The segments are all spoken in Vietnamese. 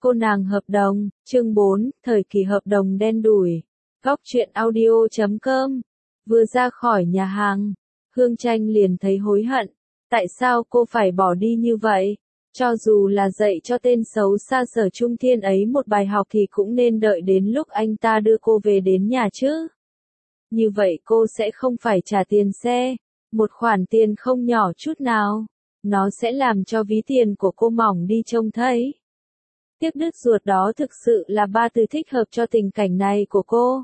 Cô nàng hợp đồng, chương 4, thời kỳ hợp đồng đen đủi. Góc truyện audio.com. Vừa ra khỏi nhà hàng, Hương Tranh liền thấy hối hận. Tại sao cô phải bỏ đi như vậy? Cho dù là dạy cho tên xấu xa Sở Trung Thiên ấy một bài học thì cũng nên đợi đến lúc anh ta đưa cô về đến nhà chứ. Như vậy cô sẽ không phải trả tiền xe, một khoản tiền không nhỏ chút nào. Nó sẽ làm cho ví tiền của cô mỏng đi trông thấy. Tiếc đứt ruột đó thực sự là ba từ thích hợp cho tình cảnh này của cô.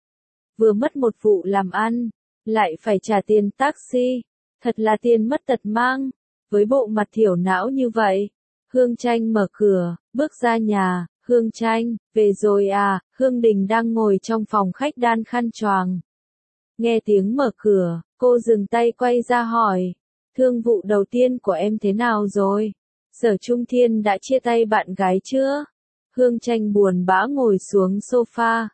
Vừa mất một vụ làm ăn, lại phải trả tiền taxi, thật là tiền mất tật mang. Với bộ mặt thiểu não như vậy, Hương Tranh mở cửa, bước ra nhà. Hương Tranh, về rồi à? Hương Đình đang ngồi trong phòng khách đan khăn choàng. Nghe tiếng mở cửa, cô dừng tay quay ra hỏi, thương vụ đầu tiên của em thế nào rồi? Sở Trung Thiên đã chia tay bạn gái chưa? Hương Tranh buồn bã ngồi xuống sofa.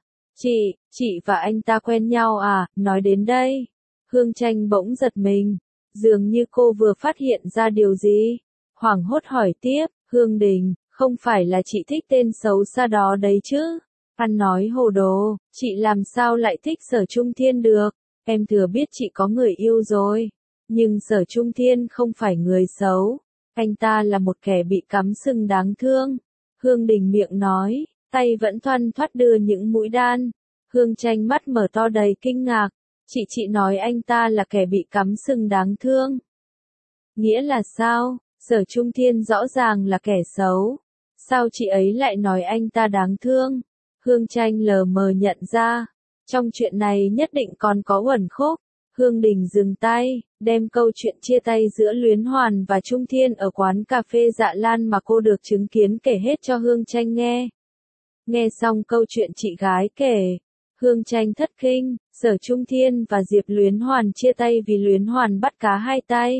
Chị và anh ta quen nhau à? Nói đến đây, Hương Tranh bỗng giật mình, dường như cô vừa phát hiện ra điều gì. Hoảng hốt hỏi tiếp, Hương Đình, không phải là chị thích tên xấu xa đó đấy chứ? Ăn nói hồ đồ, chị làm sao lại thích Sở Trung Thiên được? Em thừa biết chị có người yêu rồi. Nhưng Sở Trung Thiên không phải người xấu. Anh ta là một kẻ bị cắm sừng đáng thương. Hương Đình miệng nói, tay vẫn thoăn thoắt đưa những mũi đan. Hương Tranh mắt mở to đầy kinh ngạc. Chị nói anh ta là kẻ bị cắm sừng đáng thương. Nghĩa là sao? Sở Trung Thiên rõ ràng là kẻ xấu. Sao chị ấy lại nói anh ta đáng thương? Hương Tranh lờ mờ nhận ra, trong chuyện này nhất định còn có uẩn khúc. Hương Đình dừng tay, đem câu chuyện chia tay giữa Luyến Hoàn và Trung Thiên ở quán cà phê Dạ Lan mà cô được chứng kiến kể hết cho Hương Tranh nghe. Nghe xong câu chuyện chị gái kể, Hương Tranh thất kinh. Sở Trung Thiên và Diệp Luyến Hoàn chia tay vì Luyến Hoàn bắt cá hai tay,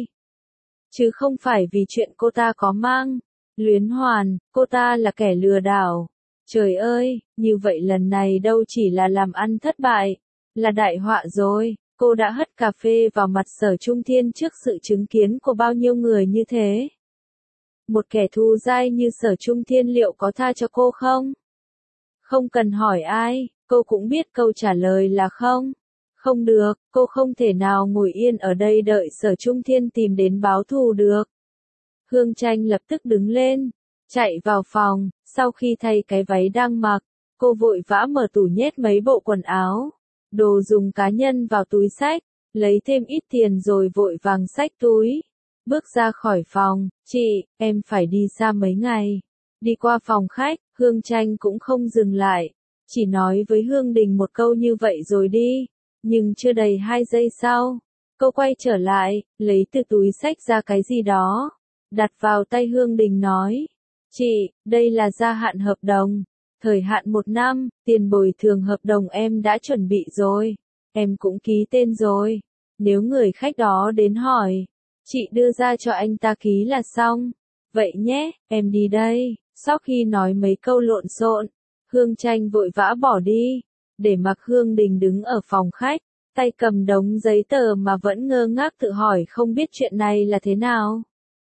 chứ không phải vì chuyện cô ta có mang. Luyến Hoàn, cô ta là kẻ lừa đảo. Trời ơi, như vậy lần này đâu chỉ là làm ăn thất bại, là đại họa rồi. Cô đã hất cà phê vào mặt Sở Trung Thiên trước sự chứng kiến của bao nhiêu người như thế. Một kẻ thù dai như Sở Trung Thiên liệu có tha cho cô không? Không cần hỏi ai, cô cũng biết câu trả lời là không. Không được, cô không thể nào ngồi yên ở đây đợi Sở Trung Thiên tìm đến báo thù được. Hương Tranh lập tức đứng lên, chạy vào phòng. Sau khi thay cái váy đang mặc, cô vội vã mở tủ nhét mấy bộ quần áo, đồ dùng cá nhân vào túi xách, lấy thêm ít tiền rồi vội vàng xách túi, bước ra khỏi phòng. Em phải đi xa mấy ngày. Đi qua phòng khách, Hương Tranh cũng không dừng lại, chỉ nói với Hương Đình một câu như vậy rồi đi. Nhưng chưa đầy 2 giây sau, cô quay trở lại, lấy từ túi xách ra cái gì đó, đặt vào tay Hương Đình nói, đây là gia hạn hợp đồng, thời hạn 1 năm, tiền bồi thường hợp đồng em đã chuẩn bị rồi, em cũng ký tên rồi, nếu người khách đó đến hỏi, chị đưa ra cho anh ta ký là xong. Vậy nhé, em đi đây. Sau khi nói mấy câu lộn xộn, Hương Tranh vội vã bỏ đi, để mặc Hương Đình đứng ở phòng khách, tay cầm đống giấy tờ mà vẫn ngơ ngác tự hỏi không biết chuyện này là thế nào.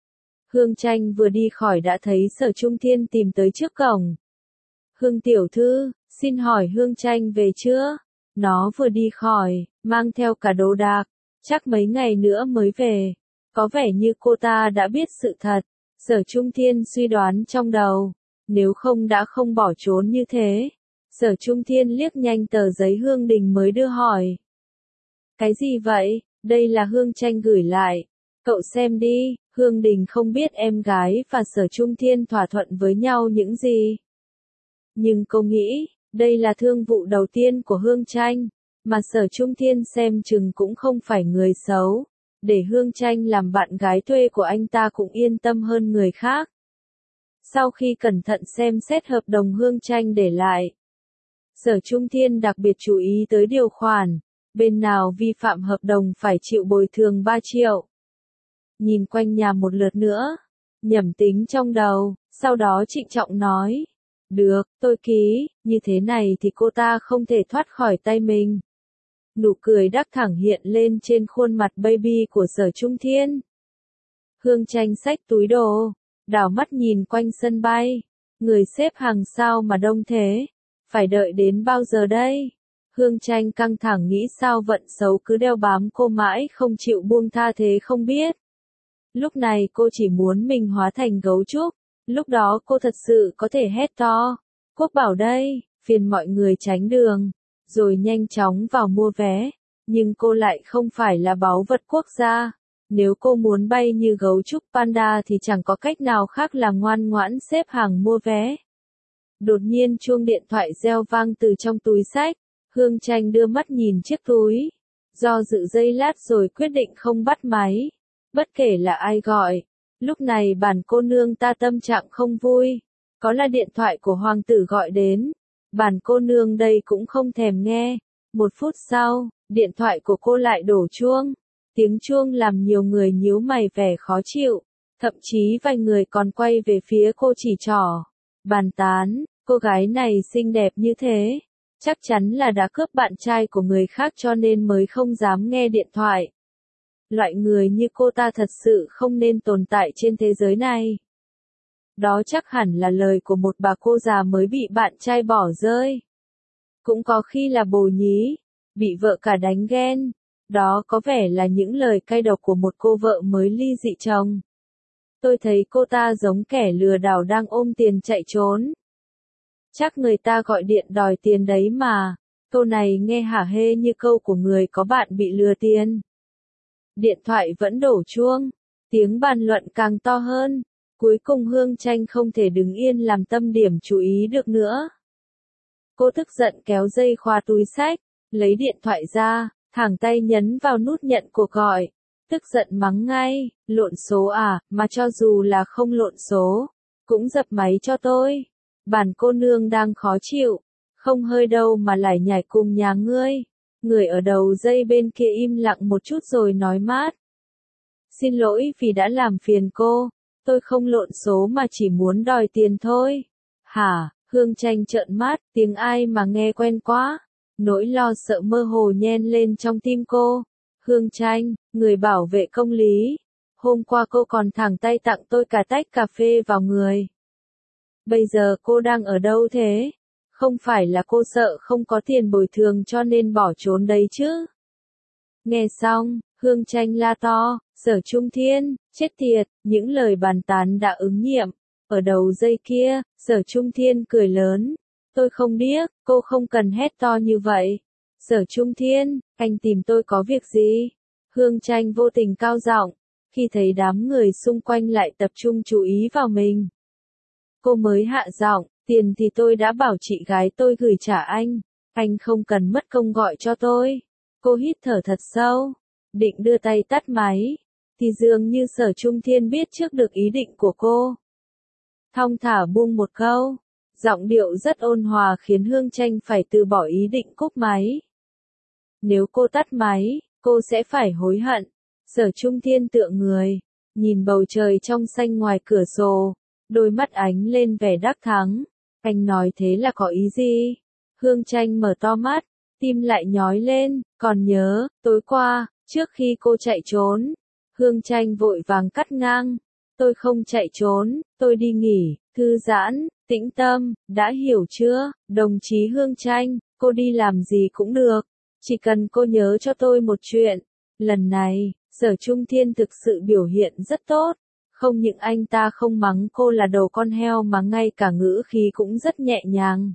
Hương Tranh vừa đi khỏi đã thấy Sở Trung Thiên tìm tới trước cổng. Hương tiểu thư, xin hỏi Hương Tranh về chưa? Nó vừa đi khỏi, mang theo cả đồ đạc, chắc mấy ngày nữa mới về. Có vẻ như cô ta đã biết sự thật. Sở Trung Thiên suy đoán trong đầu, nếu không đã không bỏ trốn như thế. Sở Trung Thiên liếc nhanh tờ giấy Hương Đình mới đưa hỏi. Cái gì vậy? Đây là Hương Tranh gửi lại. Cậu xem đi. Hương Đình không biết em gái và Sở Trung Thiên thỏa thuận với nhau những gì. Nhưng cô nghĩ, đây là thương vụ đầu tiên của Hương Tranh, mà Sở Trung Thiên xem chừng cũng không phải người xấu. Để Hương Tranh làm bạn gái thuê của anh ta cũng yên tâm hơn người khác. Sau khi cẩn thận xem xét hợp đồng Hương Tranh để lại, Sở Trung Thiên đặc biệt chú ý tới điều khoản, bên nào vi phạm hợp đồng phải chịu bồi thường 3 triệu. Nhìn quanh nhà một lượt nữa, nhẩm tính trong đầu, sau đó trịnh trọng nói, được, tôi ký, như thế này thì cô ta không thể thoát khỏi tay mình. Nụ cười đắc thẳng hiện lên trên khuôn mặt baby của Sở Trung Thiên. Hương Tranh xách túi đồ, đảo mắt nhìn quanh sân bay, Người xếp hàng sao mà đông thế? Phải đợi đến bao giờ đây? Hương Tranh căng thẳng nghĩ sao vận xấu cứ đeo bám cô mãi không chịu buông tha thế không biết. Lúc này cô chỉ muốn mình hóa thành gấu trúc, lúc đó cô thật sự có thể hét to. Quốc bảo đây, phiền mọi người tránh đường, rồi nhanh chóng vào mua vé. Nhưng cô lại không phải là báu vật quốc gia. Nếu cô muốn bay như gấu trúc panda thì chẳng có cách nào khác là ngoan ngoãn xếp hàng mua vé. Đột nhiên chuông điện thoại reo vang từ trong túi xách. Hương Tranh đưa mắt nhìn chiếc túi. Do dự giây lát rồi quyết định không bắt máy. Bất kể là ai gọi. Lúc này bản cô nương ta tâm trạng không vui. Có là điện thoại của hoàng tử gọi đến. Bản cô nương đây cũng không thèm nghe. 1 phút sau, điện thoại của cô lại đổ chuông. Tiếng chuông làm nhiều người nhíu mày vẻ khó chịu. Thậm chí vài người còn quay về phía cô chỉ trỏ. Bàn tán, cô gái này xinh đẹp như thế. Chắc chắn là đã cướp bạn trai của người khác cho nên mới không dám nghe điện thoại. Loại người như cô ta thật sự không nên tồn tại trên thế giới này. Đó chắc hẳn là lời của một bà cô già mới bị bạn trai bỏ rơi. Cũng có khi là bồ nhí, bị vợ cả đánh ghen. Đó có vẻ là những lời cay độc của một cô vợ mới ly dị chồng. Tôi thấy cô ta giống kẻ lừa đảo đang ôm tiền chạy trốn. Chắc người ta gọi điện đòi tiền đấy mà. Câu này nghe hả hê như câu của người có bạn bị lừa tiền. Điện thoại vẫn đổ chuông. Tiếng bàn luận càng to hơn. Cuối cùng Hương Tranh không thể đứng yên làm tâm điểm chú ý được nữa. Cô tức giận kéo dây khóa túi xách, lấy điện thoại ra, thẳng tay nhấn vào nút nhận cuộc gọi. Tức giận mắng ngay, lộn số à, mà cho dù là không lộn số, cũng dập máy cho tôi. Bản cô nương đang khó chịu, không hơi đâu mà lại nhảy cùng nhà ngươi. Người ở đầu dây bên kia im lặng một chút rồi nói mát. Xin lỗi vì đã làm phiền cô, tôi không lộn số mà chỉ muốn đòi tiền thôi. Hả, Hương Tranh trợn mắt, tiếng ai mà nghe quen quá. Nỗi lo sợ mơ hồ nhen lên trong tim cô. Hương Tranh, người bảo vệ công lý. Hôm qua cô còn thẳng tay tặng tôi cả tách cà phê vào người. Bây giờ cô đang ở đâu thế? Không phải là cô sợ không có tiền bồi thường cho nên bỏ trốn đấy chứ? Nghe xong, Hương Tranh la to, Sở Trung Thiên, chết tiệt, những lời bàn tán đã ứng nghiệm. Ở đầu dây kia, Sở Trung Thiên cười lớn. Tôi không điếc, cô không cần hét to như vậy. Sở Trung Thiên, anh tìm tôi có việc gì? Hương Tranh vô tình cao giọng, khi thấy đám người xung quanh lại tập trung chú ý vào mình. Cô mới hạ giọng, tiền thì tôi đã bảo chị gái tôi gửi trả anh không cần mất công gọi cho tôi. Cô hít thở thật sâu, định đưa tay tắt máy, thì dường như Sở Trung Thiên biết trước được ý định của cô. Thong thả buông một câu, giọng điệu rất ôn hòa khiến Hương Tranh phải từ bỏ ý định cúp máy. Nếu cô tắt máy, cô sẽ phải hối hận. Sở Trung Thiên tựa người, nhìn bầu trời trong xanh ngoài cửa sổ, đôi mắt ánh lên vẻ đắc thắng. Anh nói thế là có ý gì? Hương Tranh mở to mắt, tim lại nhói lên, còn nhớ, tối qua, trước khi cô chạy trốn. Hương Tranh vội vàng cắt ngang. Tôi không chạy trốn, tôi đi nghỉ, thư giãn, tĩnh tâm, đã hiểu chưa, đồng chí Hương Tranh, cô đi làm gì cũng được. Chỉ cần cô nhớ cho tôi một chuyện. Lần này, Sở Trung Thiên thực sự biểu hiện rất tốt. Không những anh ta không mắng cô là đầu con heo mà ngay cả ngữ khí cũng rất nhẹ nhàng.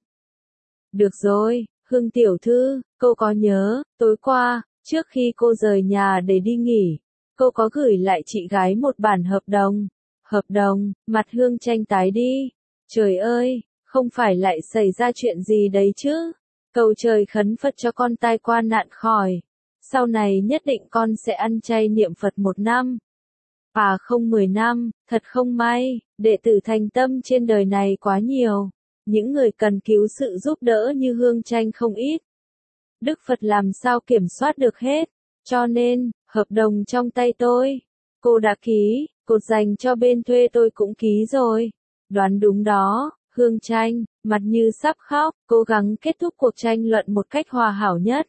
Được rồi, Hương tiểu thư, cô có nhớ, tối qua, trước khi cô rời nhà để đi nghỉ, cô có gửi lại chị gái một bản hợp đồng. Hợp đồng, mặt Hương Tranh tái đi. Trời ơi, không phải lại xảy ra chuyện gì đấy chứ? Cầu trời khấn Phật cho con tai qua nạn khỏi. Sau này nhất định con sẽ ăn chay niệm Phật 1 năm. À không 10 năm, thật không may, đệ tử thành tâm trên đời này quá nhiều. Những người cần cứu sự giúp đỡ như Hương Tranh không ít. Đức Phật làm sao kiểm soát được hết. Cho nên, hợp đồng trong tay tôi, cô đã ký, cột dành cho bên thuê tôi cũng ký rồi. Đoán đúng đó, Hương Tranh, mặt như sắp khóc, cố gắng kết thúc cuộc tranh luận một cách hòa hảo nhất.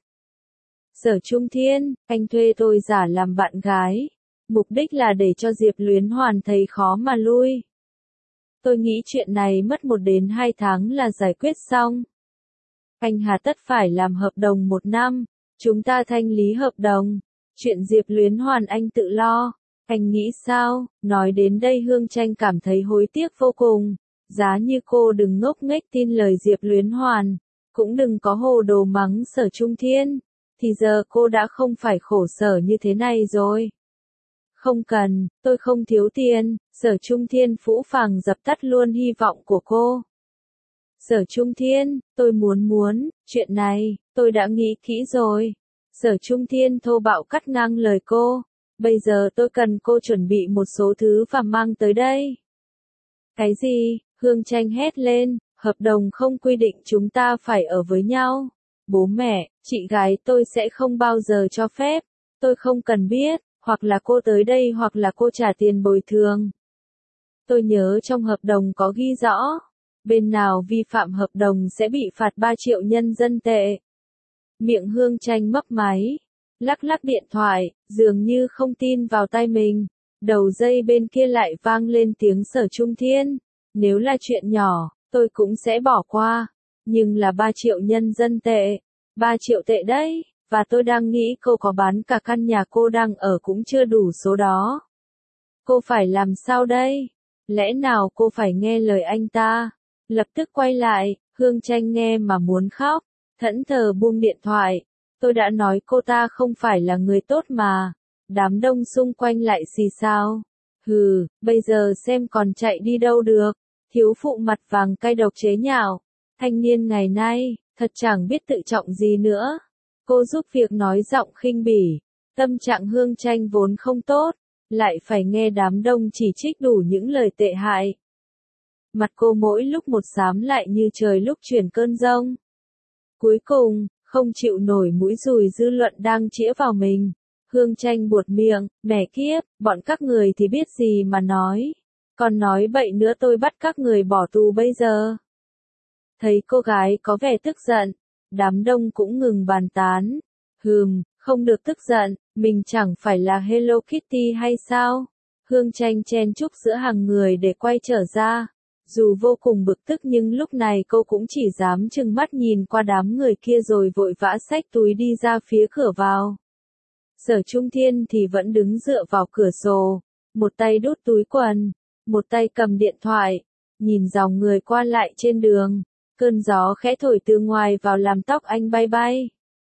Sở Trung Thiên, anh thuê tôi giả làm bạn gái. Mục đích là để cho Diệp Luyến Hoàn thấy khó mà lui. Tôi nghĩ chuyện này mất 1 đến 2 tháng là giải quyết xong. Anh hà tất phải làm hợp đồng 1 năm, chúng ta thanh lý hợp đồng. Chuyện Diệp Luyến Hoàn anh tự lo. Anh nghĩ sao? Nói đến đây Hương Tranh cảm thấy hối tiếc vô cùng. Giá như cô đừng ngốc nghếch tin lời Diệp Luyến Hoàn, cũng đừng có hồ đồ mắng Sở Trung Thiên, thì giờ cô đã không phải khổ sở như thế này rồi. Không cần, tôi không thiếu tiền. Sở Trung Thiên phũ phàng dập tắt luôn hy vọng của cô. Sở Trung Thiên, tôi muốn, chuyện này, tôi đã nghĩ kỹ rồi. Sở Trung Thiên thô bạo cắt ngang lời cô. Bây giờ tôi cần cô chuẩn bị một số thứ và mang tới đây. Cái gì? Hương Tranh hét lên, hợp đồng không quy định chúng ta phải ở với nhau. Bố mẹ, chị gái tôi sẽ không bao giờ cho phép. Tôi không cần biết, hoặc là cô tới đây hoặc là cô trả tiền bồi thường. Tôi nhớ trong hợp đồng có ghi rõ, bên nào vi phạm hợp đồng sẽ bị phạt 3 triệu nhân dân tệ. Miệng Hương Tranh mấp máy, lắc lắc điện thoại, dường như không tin vào tai mình. Đầu dây bên kia lại vang lên tiếng Sở Trung Thiên. Nếu là chuyện nhỏ, tôi cũng sẽ bỏ qua. Nhưng là 3 triệu nhân dân tệ. 3 triệu tệ đấy, và tôi đang nghĩ cô có bán cả căn nhà cô đang ở cũng chưa đủ số đó. Cô phải làm sao đây? Lẽ nào cô phải nghe lời anh ta? Lập tức quay lại, Hương Tranh nghe mà muốn khóc, thẫn thờ buông điện thoại. Tôi đã nói cô ta không phải là người tốt mà. Đám đông xung quanh lại xì xào. Hừ, bây giờ xem còn chạy đi đâu được. Thiếu phụ mặt vàng cay độc chế nhạo. Thanh niên ngày nay, thật chẳng biết tự trọng gì nữa. Cô giúp việc nói giọng khinh bỉ. Tâm trạng Hương Tranh vốn không tốt, lại phải nghe đám đông chỉ trích đủ những lời tệ hại. Mặt cô mỗi lúc một xám lại như trời lúc chuyển cơn giông. Cuối cùng, không chịu nổi mũi dùi dư luận đang chĩa vào mình. Hương Tranh buột miệng, mẹ kiếp, bọn các người thì biết gì mà nói. Còn nói bậy nữa tôi bắt các người bỏ tù bây giờ. Thấy cô gái có vẻ tức giận, đám đông cũng ngừng bàn tán. Không được tức giận, mình chẳng phải là Hello Kitty hay sao? Hương Tranh chen chúc giữa hàng người để quay trở ra. Dù vô cùng bực tức nhưng lúc này cô cũng chỉ dám trừng mắt nhìn qua đám người kia rồi vội vã xách túi đi ra phía cửa vào. Sở Trung Thiên thì vẫn đứng dựa vào cửa sổ, một tay đút túi quần, một tay cầm điện thoại, nhìn dòng người qua lại trên đường. Cơn gió khẽ thổi từ ngoài vào làm tóc anh bay bay,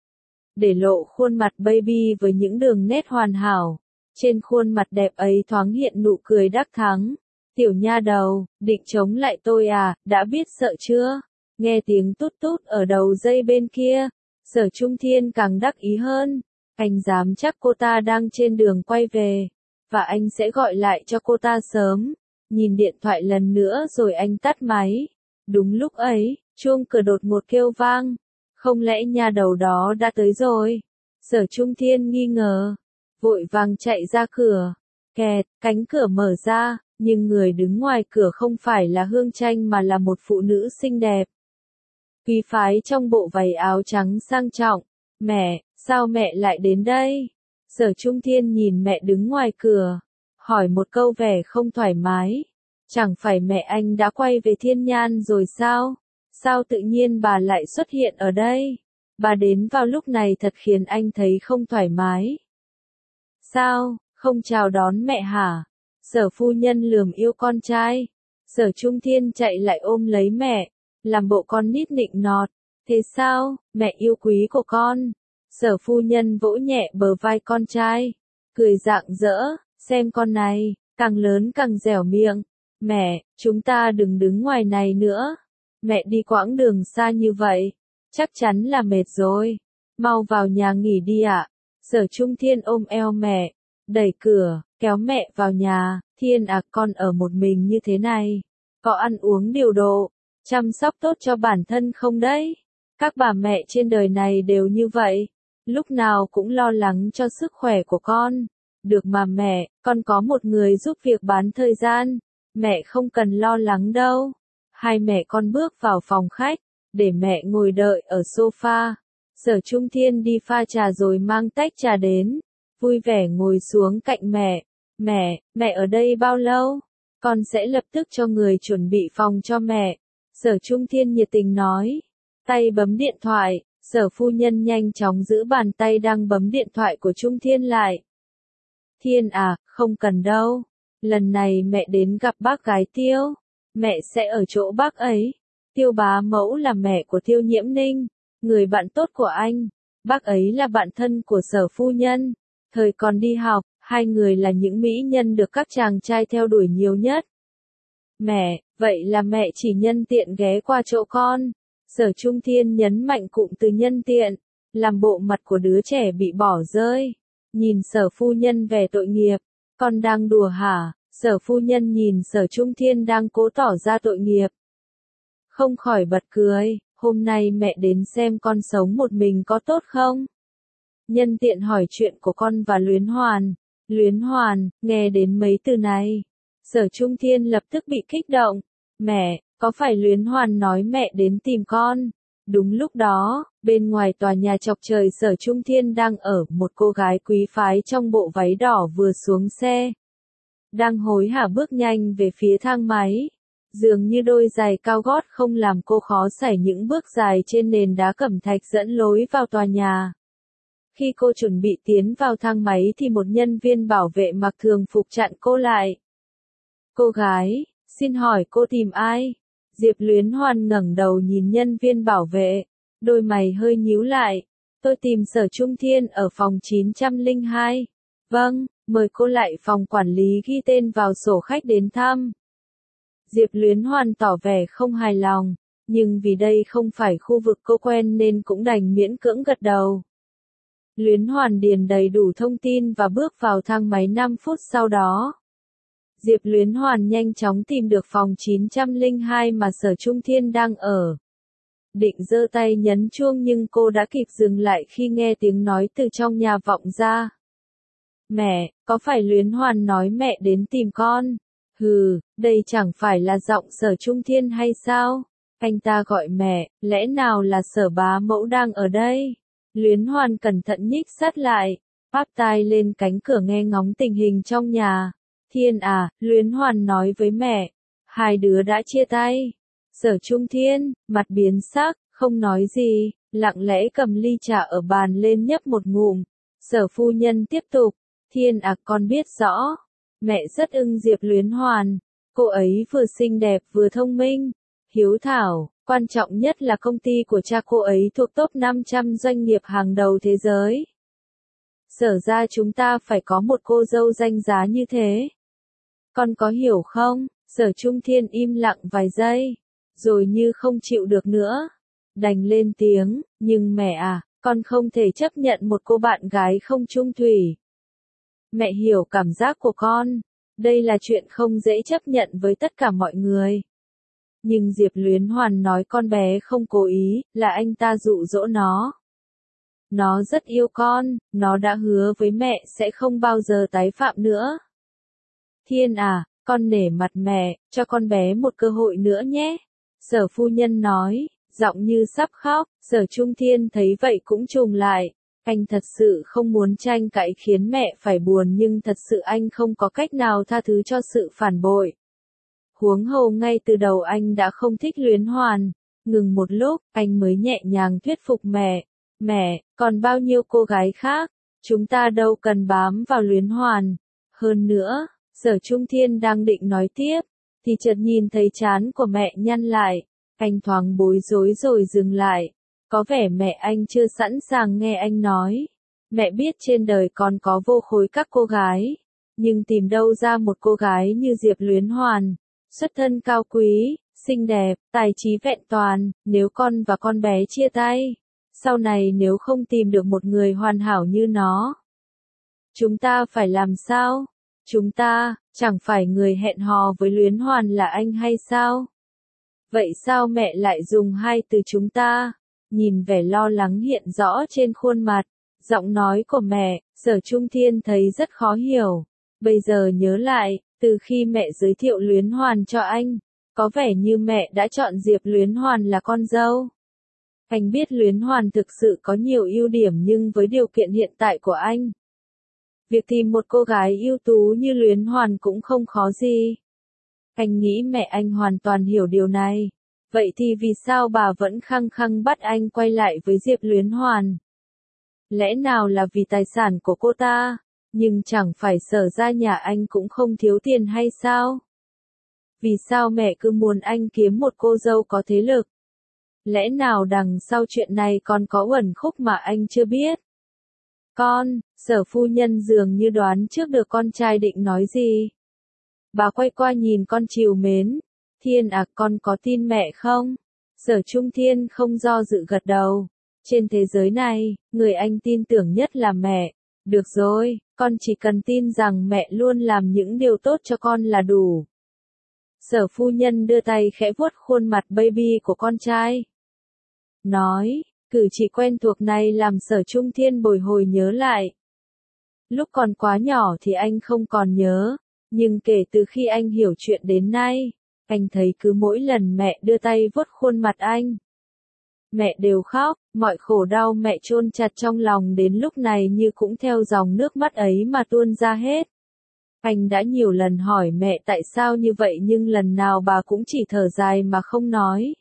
để lộ khuôn mặt baby với những đường nét hoàn hảo. Trên khuôn mặt đẹp ấy thoáng hiện nụ cười đắc thắng. Tiểu nha đầu, định chống lại tôi à, đã biết sợ chưa? Nghe tiếng tút tút ở đầu dây bên kia, Sở Trung Thiên càng đắc ý hơn. Anh dám chắc cô ta đang trên đường quay về, và anh sẽ gọi lại cho cô ta sớm. Nhìn điện thoại lần nữa rồi anh tắt máy. Đúng lúc ấy, chuông cửa đột ngột kêu vang. Không lẽ nha đầu đó đã tới rồi? Sở Trung Thiên nghi ngờ, vội vàng chạy ra cửa. Kẹt, cánh cửa mở ra, nhưng người đứng ngoài cửa không phải là Hương Tranh mà là một phụ nữ xinh đẹp. Quý phái trong bộ váy áo trắng sang trọng. Mẹ, sao mẹ lại đến đây? Sở Trung Thiên nhìn mẹ đứng ngoài cửa, hỏi một câu vẻ không thoải mái. Chẳng phải mẹ anh đã quay về Thiên Nhan rồi sao? Sao tự nhiên bà lại xuất hiện ở đây? Bà đến vào lúc này thật khiến anh thấy không thoải mái. Sao, không chào đón mẹ hả? Sở phu nhân lườm yêu con trai. Sở Trung Thiên chạy lại ôm lấy mẹ, làm bộ con nít nịnh nọt. Thế sao, mẹ yêu quý của con? Sở phu nhân vỗ nhẹ bờ vai con trai, cười rạng rỡ, xem con này, càng lớn càng dẻo miệng. Mẹ, chúng ta đừng đứng ngoài này nữa. Mẹ đi quãng đường xa như vậy, chắc chắn là mệt rồi. Mau vào nhà nghỉ đi ạ. Sở Trung Thiên ôm eo mẹ, đẩy cửa, kéo mẹ vào nhà. Thiên à, con ở một mình như thế này, có ăn uống điều độ, chăm sóc tốt cho bản thân không đấy? Các bà mẹ trên đời này đều như vậy, lúc nào cũng lo lắng cho sức khỏe của con. Được mà mẹ, con có một người giúp việc bán thời gian, mẹ không cần lo lắng đâu. Hai mẹ con bước vào phòng khách, để mẹ ngồi đợi ở sofa. Sở Trung Thiên đi pha trà rồi mang tách trà đến, vui vẻ ngồi xuống cạnh mẹ. Mẹ ở đây bao lâu? Con sẽ lập tức cho người chuẩn bị phòng cho mẹ. Sở Trung Thiên nhiệt tình nói. Tay bấm điện thoại, Sở phu nhân nhanh chóng giữ bàn tay đang bấm điện thoại của Trung Thiên lại. Thiên à, không cần đâu. Lần này mẹ đến gặp bác gái Tiêu. Mẹ sẽ ở chỗ bác ấy. Tiêu bá mẫu là mẹ của Tiêu Nhiễm Ninh, người bạn tốt của anh. Bác ấy là bạn thân của Sở phu nhân. Thời còn đi học, hai người là những mỹ nhân được các chàng trai theo đuổi nhiều nhất. Mẹ, vậy là mẹ chỉ nhân tiện ghé qua chỗ con. Sở Trung Thiên nhấn mạnh cụm từ nhân tiện, làm bộ mặt của đứa trẻ bị bỏ rơi. Nhìn Sở phu nhân vẻ tội nghiệp, con đang đùa hả? Sở phu nhân nhìn Sở Trung Thiên đang cố tỏ ra tội nghiệp. Không khỏi bật cười, hôm nay mẹ đến xem con sống một mình có tốt không? Nhân tiện hỏi chuyện của con và Luyến Hoàn. Luyến Hoàn, nghe đến mấy từ này. Sở Trung Thiên lập tức bị kích động. Mẹ, có phải Luyến Hoàn nói mẹ đến tìm con? Đúng lúc đó, bên ngoài tòa nhà chọc trời Sở Trung Thiên đang ở, một cô gái quý phái trong bộ váy đỏ vừa xuống xe. Đang hối hả bước nhanh về phía thang máy. Dường như đôi giày cao gót không làm cô khó sải những bước dài trên nền đá cẩm thạch dẫn lối vào tòa nhà. Khi cô chuẩn bị tiến vào thang máy thì một nhân viên bảo vệ mặc thường phục chặn cô lại. Cô gái, xin hỏi cô tìm ai? Diệp Luyến Hoàn ngẩng đầu nhìn nhân viên bảo vệ, đôi mày hơi nhíu lại. Tôi tìm Sở Trung Thiên ở phòng 902. Vâng, mời cô lại phòng quản lý ghi tên vào sổ khách đến thăm. Diệp Luyến Hoàn tỏ vẻ không hài lòng, nhưng vì đây không phải khu vực cô quen nên cũng đành miễn cưỡng gật đầu. Luyến Hoàn điền đầy đủ thông tin và bước vào thang máy 5 phút sau đó. Diệp Luyến Hoàn nhanh chóng tìm được phòng 902 mà Sở Trung Thiên đang ở. Định giơ tay nhấn chuông nhưng cô đã kịp dừng lại khi nghe tiếng nói từ trong nhà vọng ra. Mẹ, có phải Luyến Hoàn nói mẹ đến tìm con? Hừ, đây chẳng phải là giọng Sở Trung Thiên hay sao? Anh ta gọi mẹ, lẽ nào là Sở bá mẫu đang ở đây? Luyến Hoàn cẩn thận nhích sát lại, áp tai lên cánh cửa nghe ngóng tình hình trong nhà. Thiên à, Luyến Hoàn nói với mẹ, hai đứa đã chia tay. Sở Trung Thiên, mặt biến sắc, không nói gì, lặng lẽ cầm ly trà ở bàn lên nhấp một ngụm. Sở phu nhân tiếp tục, Thiên à, con biết rõ. Mẹ rất ưng Diệp Luyến Hoàn. Cô ấy vừa xinh đẹp vừa thông minh, hiếu thảo, quan trọng nhất là công ty của cha cô ấy thuộc top 500 doanh nghiệp hàng đầu thế giới. Sở ra chúng ta phải có một cô dâu danh giá như thế. Con có hiểu không? Sở Trung Thiên im lặng vài giây, rồi như không chịu được nữa, đành lên tiếng, nhưng mẹ à, con không thể chấp nhận một cô bạn gái không chung thủy. Mẹ hiểu cảm giác của con, đây là chuyện không dễ chấp nhận với tất cả mọi người. Nhưng Diệp Luyến Hoàn nói con bé không cố ý, là anh ta dụ dỗ nó. Nó rất yêu con, nó đã hứa với mẹ sẽ không bao giờ tái phạm nữa. Thiên à, con nể mặt mẹ, cho con bé một cơ hội nữa nhé. Sở phu nhân nói, giọng như sắp khóc. Sở Trung Thiên thấy vậy cũng trùng lại. Anh thật sự không muốn tranh cãi khiến mẹ phải buồn nhưng thật sự anh không có cách nào tha thứ cho sự phản bội. Huống hồ ngay từ đầu anh đã không thích Luyến Hoàn. Ngừng một lúc, anh mới nhẹ nhàng thuyết phục mẹ. Mẹ, còn bao nhiêu cô gái khác, chúng ta đâu cần bám vào Luyến Hoàn. Hơn nữa, Sở Trung Thiên đang định nói tiếp, thì chợt nhìn thấy trán của mẹ nhăn lại. Anh thoáng bối rối rồi dừng lại. Có vẻ mẹ anh chưa sẵn sàng nghe anh nói. Mẹ biết trên đời còn có vô khối các cô gái, nhưng tìm đâu ra một cô gái như Diệp Luyến Hoàn. Xuất thân cao quý, xinh đẹp, tài trí vẹn toàn, nếu con và con bé chia tay, sau này nếu không tìm được một người hoàn hảo như nó, chúng ta phải làm sao? Chúng ta, chẳng phải người hẹn hò với Luyến Hoàn là anh hay sao? Vậy sao mẹ lại dùng hai từ chúng ta? Nhìn vẻ lo lắng hiện rõ trên khuôn mặt, giọng nói của mẹ, Sở Trung Thiên thấy rất khó hiểu. Bây giờ nhớ lại, từ khi mẹ giới thiệu Luyến Hoàn cho anh, có vẻ như mẹ đã chọn Diệp Luyến Hoàn là con dâu. Anh biết Luyến Hoàn thực sự có nhiều ưu điểm nhưng với điều kiện hiện tại của anh, việc tìm một cô gái ưu tú như Luyến Hoàn cũng không khó gì. Anh nghĩ mẹ anh hoàn toàn hiểu điều này. Vậy thì vì sao bà vẫn khăng khăng bắt anh quay lại với Diệp Luyến Hoàn? Lẽ nào là vì tài sản của cô ta? Nhưng chẳng phải Sở ra nhà anh cũng không thiếu tiền hay sao? Vì sao mẹ cứ muốn anh kiếm một cô dâu có thế lực? Lẽ nào đằng sau chuyện này còn có uẩn khúc mà anh chưa biết? Sở phu nhân dường như đoán trước được con trai định nói gì. Bà quay qua nhìn con trìu mến. Thiên à, con có tin mẹ không? Sở Trung Thiên không do dự gật đầu. Trên thế giới này, người anh tin tưởng nhất là mẹ. Được rồi, con chỉ cần tin rằng mẹ luôn làm những điều tốt cho con là đủ. Sở phu nhân đưa tay khẽ vuốt khuôn mặt baby của con trai. Nói, cử chỉ quen thuộc này làm Sở Trung Thiên bồi hồi nhớ lại. Lúc còn quá nhỏ thì anh không còn nhớ, nhưng kể từ khi anh hiểu chuyện đến nay, anh thấy cứ mỗi lần mẹ đưa tay vuốt khuôn mặt anh, mẹ đều khóc, mọi khổ đau mẹ chôn chặt trong lòng đến lúc này như cũng theo dòng nước mắt ấy mà tuôn ra hết. Anh đã nhiều lần hỏi mẹ tại sao như vậy nhưng lần nào bà cũng chỉ thở dài mà không nói.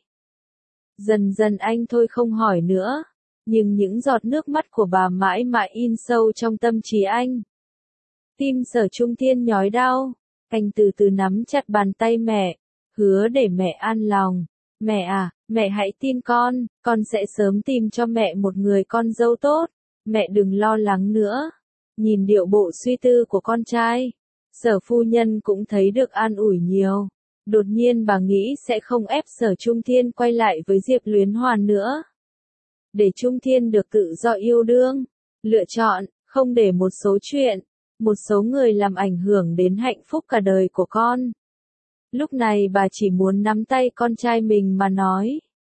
Dần dần anh thôi không hỏi nữa, nhưng những giọt nước mắt của bà mãi mãi in sâu trong tâm trí anh. Tim Sở Trung Thiên nhói đau, anh từ từ nắm chặt bàn tay mẹ, hứa để mẹ an lòng. Mẹ à, mẹ hãy tin con sẽ sớm tìm cho mẹ một người con dâu tốt, mẹ đừng lo lắng nữa. Nhìn điệu bộ suy tư của con trai, Sở phu nhân cũng thấy được an ủi nhiều. Đột nhiên bà nghĩ sẽ không ép Sở Trung Thiên quay lại với Diệp Luyến Hoàn nữa. Để Trung Thiên được tự do yêu đương, lựa chọn, không để một số chuyện, một số người làm ảnh hưởng đến hạnh phúc cả đời của con. Lúc này bà chỉ muốn nắm tay con trai mình mà nói.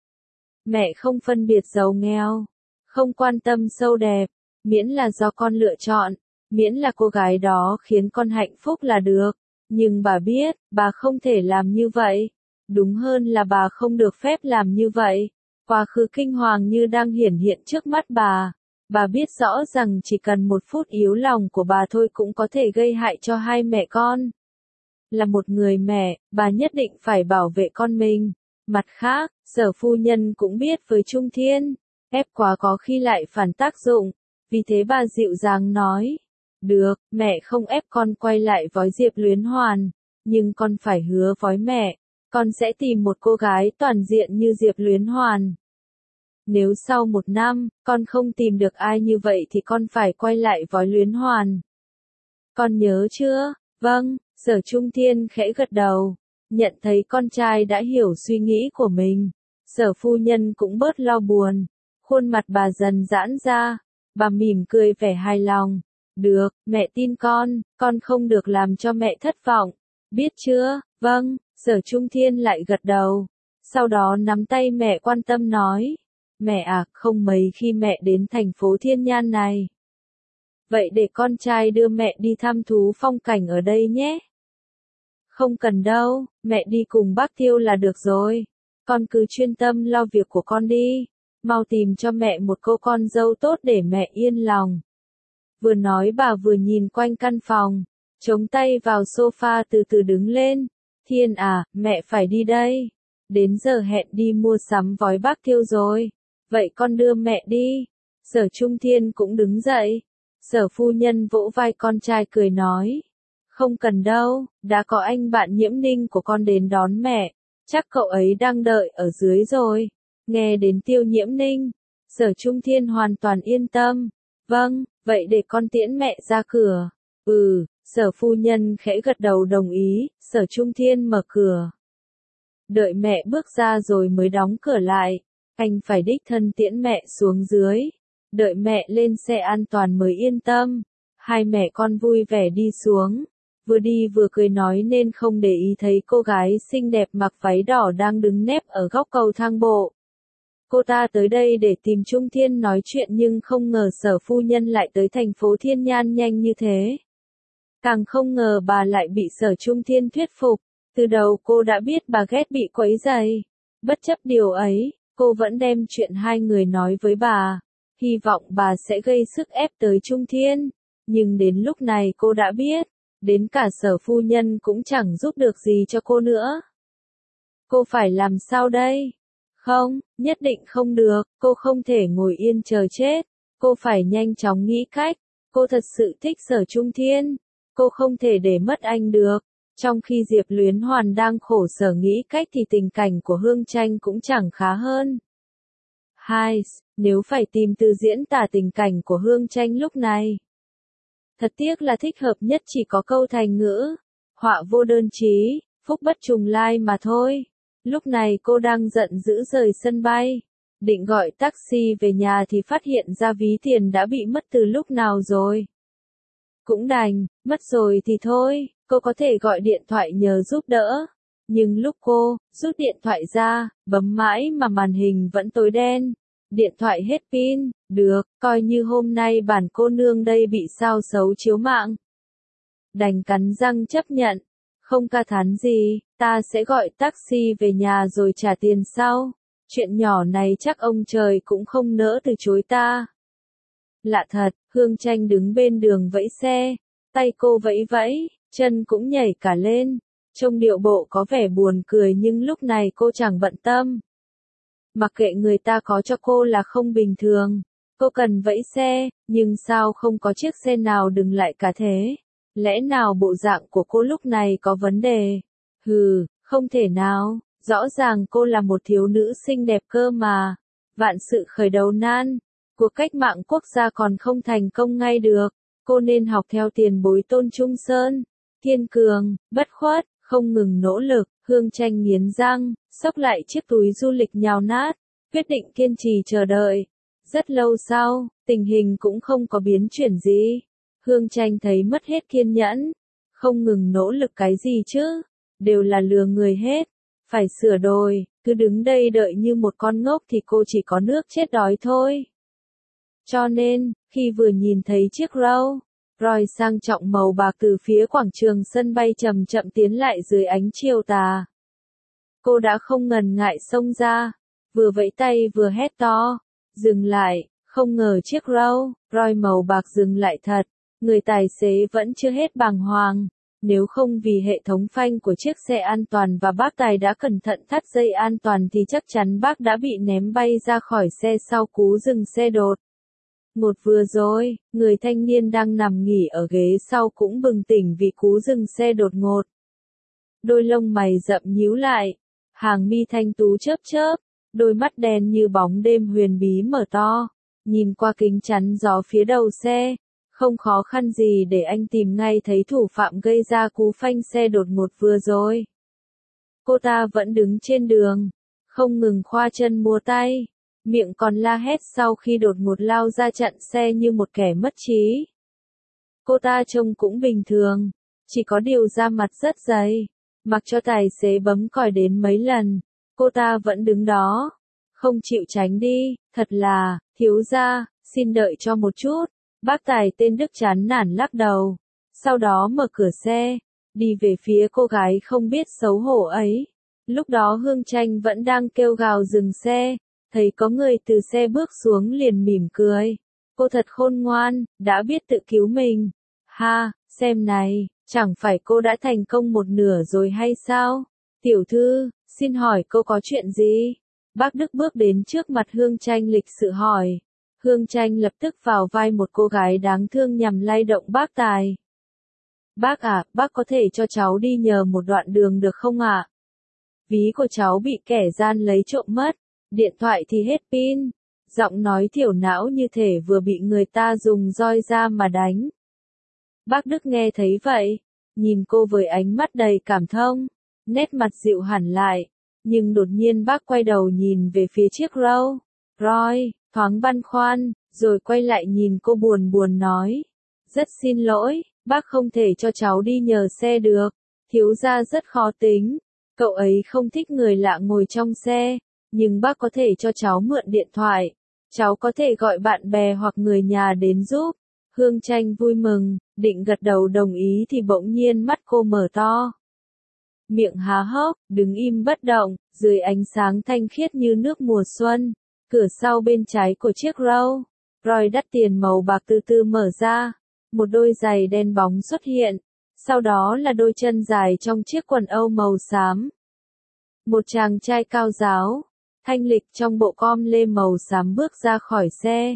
Mẹ không phân biệt giàu nghèo, không quan tâm sâu đẹp, miễn là do con lựa chọn, miễn là cô gái đó khiến con hạnh phúc là được. Nhưng bà biết, bà không thể làm như vậy. Đúng hơn là bà không được phép làm như vậy. Quá khứ kinh hoàng như đang hiển hiện trước mắt bà. Bà biết rõ rằng chỉ cần một phút yếu lòng của bà thôi cũng có thể gây hại cho hai mẹ con. Là một người mẹ, bà nhất định phải bảo vệ con mình. Mặt khác, Sở phu nhân cũng biết với Trung Thiên, ép quá có khi lại phản tác dụng. Vì thế bà dịu dàng nói. Được, mẹ không ép con quay lại với Diệp Luyến Hoàn, nhưng con phải hứa với mẹ, con sẽ tìm một cô gái toàn diện như Diệp Luyến Hoàn. Nếu sau 1 năm, con không tìm được ai như vậy thì con phải quay lại với Luyến Hoàn. Con nhớ chưa? Vâng, Sở Trung Thiên khẽ gật đầu, nhận thấy con trai đã hiểu suy nghĩ của mình. Sở phu nhân cũng bớt lo buồn, khuôn mặt bà dần giãn ra, bà mỉm cười vẻ hài lòng. Được, mẹ tin con không được làm cho mẹ thất vọng. Biết chưa? Vâng, Sở Trung Thiên lại gật đầu. Sau đó nắm tay mẹ quan tâm nói. Mẹ à, không mấy khi mẹ đến thành phố Thiên Nhan này. Vậy để con trai đưa mẹ đi thăm thú phong cảnh ở đây nhé. Không cần đâu, mẹ đi cùng bác Tiêu là được rồi. Con cứ chuyên tâm lo việc của con đi. Mau tìm cho mẹ một cô con dâu tốt để mẹ yên lòng. Vừa nói bà vừa nhìn quanh căn phòng, chống tay vào sofa từ từ đứng lên. Thiên à, mẹ phải đi đây. Đến giờ hẹn đi mua sắm với bác Tiêu rồi. Vậy con đưa mẹ đi. Sở Trung Thiên cũng đứng dậy. Sở phu nhân vỗ vai con trai cười nói. Không cần đâu, đã có anh bạn Nhiễm Ninh của con đến đón mẹ. Chắc cậu ấy đang đợi ở dưới rồi. Nghe đến Tiêu Nhiễm Ninh, Sở Trung Thiên hoàn toàn yên tâm. Vâng, vậy để con tiễn mẹ ra cửa. Sở phu nhân khẽ gật đầu đồng ý, Sở Trung Thiên mở cửa. Đợi mẹ bước ra rồi mới đóng cửa lại. Anh phải đích thân tiễn mẹ xuống dưới. Đợi mẹ lên xe an toàn mới yên tâm. Hai mẹ con vui vẻ đi xuống. Vừa đi vừa cười nói nên không để ý thấy cô gái xinh đẹp mặc váy đỏ đang đứng nép ở góc cầu thang bộ. Cô ta tới đây để tìm Trung Thiên nói chuyện nhưng không ngờ Sở phu nhân lại tới thành phố Thiên Nhan nhanh như thế. Càng không ngờ bà lại bị Sở Trung Thiên thuyết phục. Từ đầu cô đã biết bà ghét bị quấy rầy. Bất chấp điều ấy, cô vẫn đem chuyện hai người nói với bà. Hy vọng bà sẽ gây sức ép tới Trung Thiên. Nhưng đến lúc này cô đã biết, đến cả Sở phu nhân cũng chẳng giúp được gì cho cô nữa. Cô phải làm sao đây? Không, nhất định không được, cô không thể ngồi yên chờ chết. Cô phải nhanh chóng nghĩ cách. Cô thật sự thích Sở Trung Thiên. Cô không thể để mất anh được. Trong khi Diệp Luyến Hoàn đang khổ sở nghĩ cách thì tình cảnh của Hương Tranh cũng chẳng khá hơn. Nếu phải tìm từ diễn tả tình cảnh của Hương Tranh lúc này. Thật tiếc là thích hợp nhất chỉ có câu thành ngữ. Họa vô đơn chí, phúc bất trùng lai mà thôi. Lúc này cô đang giận dữ rời sân bay. Định gọi taxi về nhà thì phát hiện ra ví tiền đã bị mất từ lúc nào rồi. Cũng đành, mất rồi thì thôi, cô có thể gọi điện thoại nhờ giúp đỡ. Nhưng lúc cô rút điện thoại ra, bấm mãi mà màn hình vẫn tối đen. Điện thoại hết pin, được, coi như hôm nay bản cô nương đây bị sao xấu chiếu mạng. Đành cắn răng chấp nhận, không ca thán gì, ta sẽ gọi taxi về nhà rồi trả tiền sau. Chuyện nhỏ này chắc ông trời cũng không nỡ từ chối ta. Lạ thật, Hương Tranh đứng bên đường vẫy xe, tay cô vẫy vẫy, chân cũng nhảy cả lên. Trông điệu bộ có vẻ buồn cười nhưng lúc này cô chẳng bận tâm. Mặc kệ người ta có cho cô là không bình thường. Cô cần vẫy xe, nhưng sao không có chiếc xe nào dừng lại cả thế? Lẽ nào bộ dạng của cô lúc này có vấn đề? Không thể nào, rõ ràng cô là một thiếu nữ xinh đẹp cơ mà. Vạn sự khởi đầu nan, cuộc cách mạng quốc gia còn không thành công ngay được. Cô nên học theo tiền bối Tôn Trung Sơn, kiên cường, bất khuất, không ngừng nỗ lực. Hương Tranh nghiến răng, xốc lại chiếc túi du lịch nhào nát, quyết định kiên trì chờ đợi. Rất lâu sau, tình hình cũng không có biến chuyển gì. Hương Tranh thấy mất hết kiên nhẫn. Không ngừng nỗ lực cái gì chứ? Đều là lừa người hết. Phải sửa đổi, cứ đứng đây đợi như một con ngốc thì cô chỉ có nước chết đói thôi. Cho nên, khi vừa nhìn thấy chiếc Rolls-Royce sang trọng màu bạc từ phía quảng trường sân bay chậm chậm tiến lại dưới ánh chiều tà, cô đã không ngần ngại xông ra, vừa vẫy tay vừa hét to, dừng lại. Không ngờ chiếc Rolls-Royce màu bạc dừng lại thật, người tài xế vẫn chưa hết bàng hoàng. Nếu không vì hệ thống phanh của chiếc xe an toàn và bác tài đã cẩn thận thắt dây an toàn thì chắc chắn bác đã bị ném bay ra khỏi xe sau cú dừng xe đột. Một vừa rồi, người thanh niên đang nằm nghỉ ở ghế sau cũng bừng tỉnh vì cú dừng xe đột ngột. Đôi lông mày rậm nhíu lại, hàng mi thanh tú chớp chớp, đôi mắt đen như bóng đêm huyền bí mở to, nhìn qua kính chắn gió phía đầu xe. Không khó khăn gì để anh tìm ngay thấy thủ phạm gây ra cú phanh xe đột ngột vừa rồi. Cô ta vẫn đứng trên đường, không ngừng khoa chân múa tay, miệng còn la hét sau khi đột ngột lao ra chặn xe như một kẻ mất trí. Cô ta trông cũng bình thường, chỉ có điều da mặt rất dày, mặc cho tài xế bấm còi đến mấy lần, cô ta vẫn đứng đó, không chịu tránh đi. Thật là, thiếu gia, xin đợi cho một chút. Bác tài tên Đức chán nản lắc đầu, sau đó mở cửa xe, đi về phía cô gái không biết xấu hổ ấy. Lúc đó Hương Tranh vẫn đang kêu gào dừng xe, thấy có người từ xe bước xuống liền mỉm cười. Cô thật khôn ngoan, đã biết tự cứu mình. Xem này, chẳng phải cô đã thành công một nửa rồi hay sao? Tiểu thư, xin hỏi cô có chuyện gì? Bác Đức bước đến trước mặt Hương Tranh lịch sự hỏi. Hương Tranh lập tức vào vai một cô gái đáng thương nhằm lay động bác tài. Bác à, bác có thể cho cháu đi nhờ một đoạn đường được không ạ? Ví của cháu bị kẻ gian lấy trộm mất, điện thoại thì hết pin. Giọng nói thiểu não như thể vừa bị người ta dùng roi ra mà đánh. Bác Đức nghe thấy vậy, nhìn cô với ánh mắt đầy cảm thông, nét mặt dịu hẳn lại. Nhưng đột nhiên bác quay đầu nhìn về phía chiếc Rolls-Royce, thoáng băn khoăn, rồi quay lại nhìn cô buồn buồn nói. Rất xin lỗi, bác không thể cho cháu đi nhờ xe được. Thiếu gia rất khó tính. Cậu ấy không thích người lạ ngồi trong xe, nhưng bác có thể cho cháu mượn điện thoại. Cháu có thể gọi bạn bè hoặc người nhà đến giúp. Hương Tranh vui mừng, định gật đầu đồng ý thì bỗng nhiên mắt cô mở to. Miệng há hốc, đứng im bất động, dưới ánh sáng thanh khiết như nước mùa xuân. Cửa sau bên trái của chiếc Rolls-Royce đắt tiền màu bạc từ từ mở ra. Một đôi giày đen bóng xuất hiện. sau đó là đôi chân dài trong chiếc quần âu màu xám. Một chàng trai cao ráo, thanh lịch trong bộ com lê màu xám bước ra khỏi xe.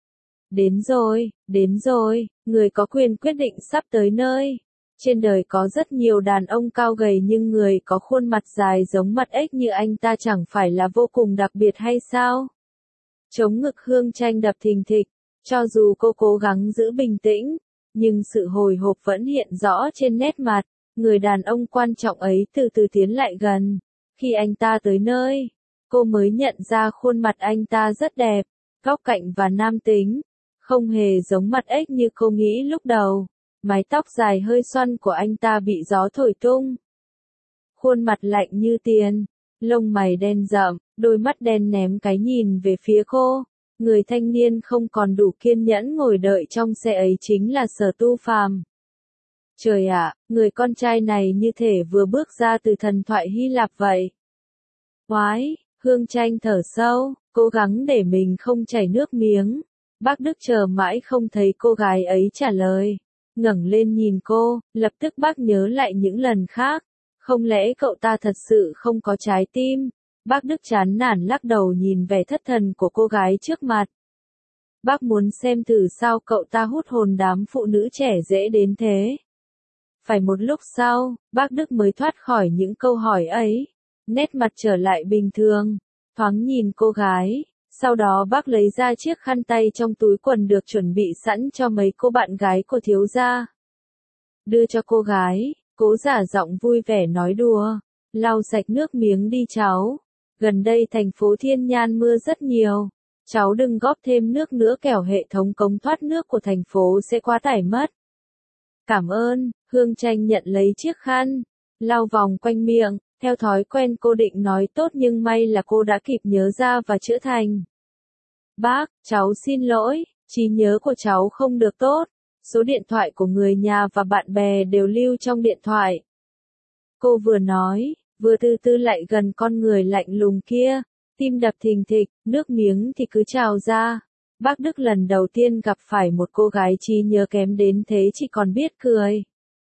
Đến rồi, người có quyền quyết định sắp tới nơi. Trên đời có rất nhiều đàn ông cao gầy nhưng người có khuôn mặt dài giống mặt ếch như anh ta chẳng phải là vô cùng đặc biệt hay sao? Chống ngực Hương Tranh đập thình thịch, cho dù cô cố gắng giữ bình tĩnh, nhưng sự hồi hộp vẫn hiện rõ trên nét mặt. Người đàn ông quan trọng ấy từ từ tiến lại gần. Khi anh ta tới nơi, cô mới nhận ra khuôn mặt anh ta rất đẹp, góc cạnh và nam tính, không hề giống mặt ếch như cô nghĩ lúc đầu. Mái tóc dài hơi xoăn của anh ta bị gió thổi tung. Khuôn mặt lạnh như tiền, lông mày đen rậm, đôi mắt đen ném cái nhìn về phía cô. Người thanh niên không còn đủ kiên nhẫn ngồi đợi trong xe ấy chính là Sở Tu Phàm. Trời ạ, người con trai này như thể vừa bước ra từ thần thoại Hy Lạp vậy. Oái, Hương Tranh thở sâu, cố gắng để mình không chảy nước miếng. Bác Đức chờ mãi không thấy cô gái ấy trả lời. Ngẩng lên nhìn cô, lập tức bác nhớ lại những lần khác. Không lẽ cậu ta thật sự không có trái tim? Bác Đức chán nản lắc đầu nhìn vẻ thất thần của cô gái trước mặt. Bác muốn xem thử sao cậu ta hút hồn đám phụ nữ trẻ dễ đến thế. Phải một lúc sau, bác Đức mới thoát khỏi những câu hỏi ấy. Nét mặt trở lại bình thường, thoáng nhìn cô gái. Sau đó bác lấy ra chiếc khăn tay trong túi quần được chuẩn bị sẵn cho mấy cô bạn gái của thiếu gia. Đưa cho cô gái, cố giả giọng vui vẻ nói đùa. Lau sạch nước miếng đi cháu. Gần đây thành phố Thiên Nhan mưa rất nhiều. Cháu đừng góp thêm nước nữa kẻo hệ thống cống thoát nước của thành phố sẽ quá tải mất. Cảm ơn, Hương Tranh nhận lấy chiếc khăn. Lau vòng quanh miệng. Theo thói quen cô định nói tốt nhưng may là cô đã kịp nhớ ra và chữa thành. Bác, cháu xin lỗi, trí nhớ của cháu không được tốt. Số điện thoại của người nhà và bạn bè đều lưu trong điện thoại. Cô vừa nói, vừa từ từ lại gần con người lạnh lùng kia. Tim đập thình thịch, nước miếng thì cứ trào ra. Bác Đức lần đầu tiên gặp phải một cô gái trí nhớ kém đến thế chỉ còn biết cười.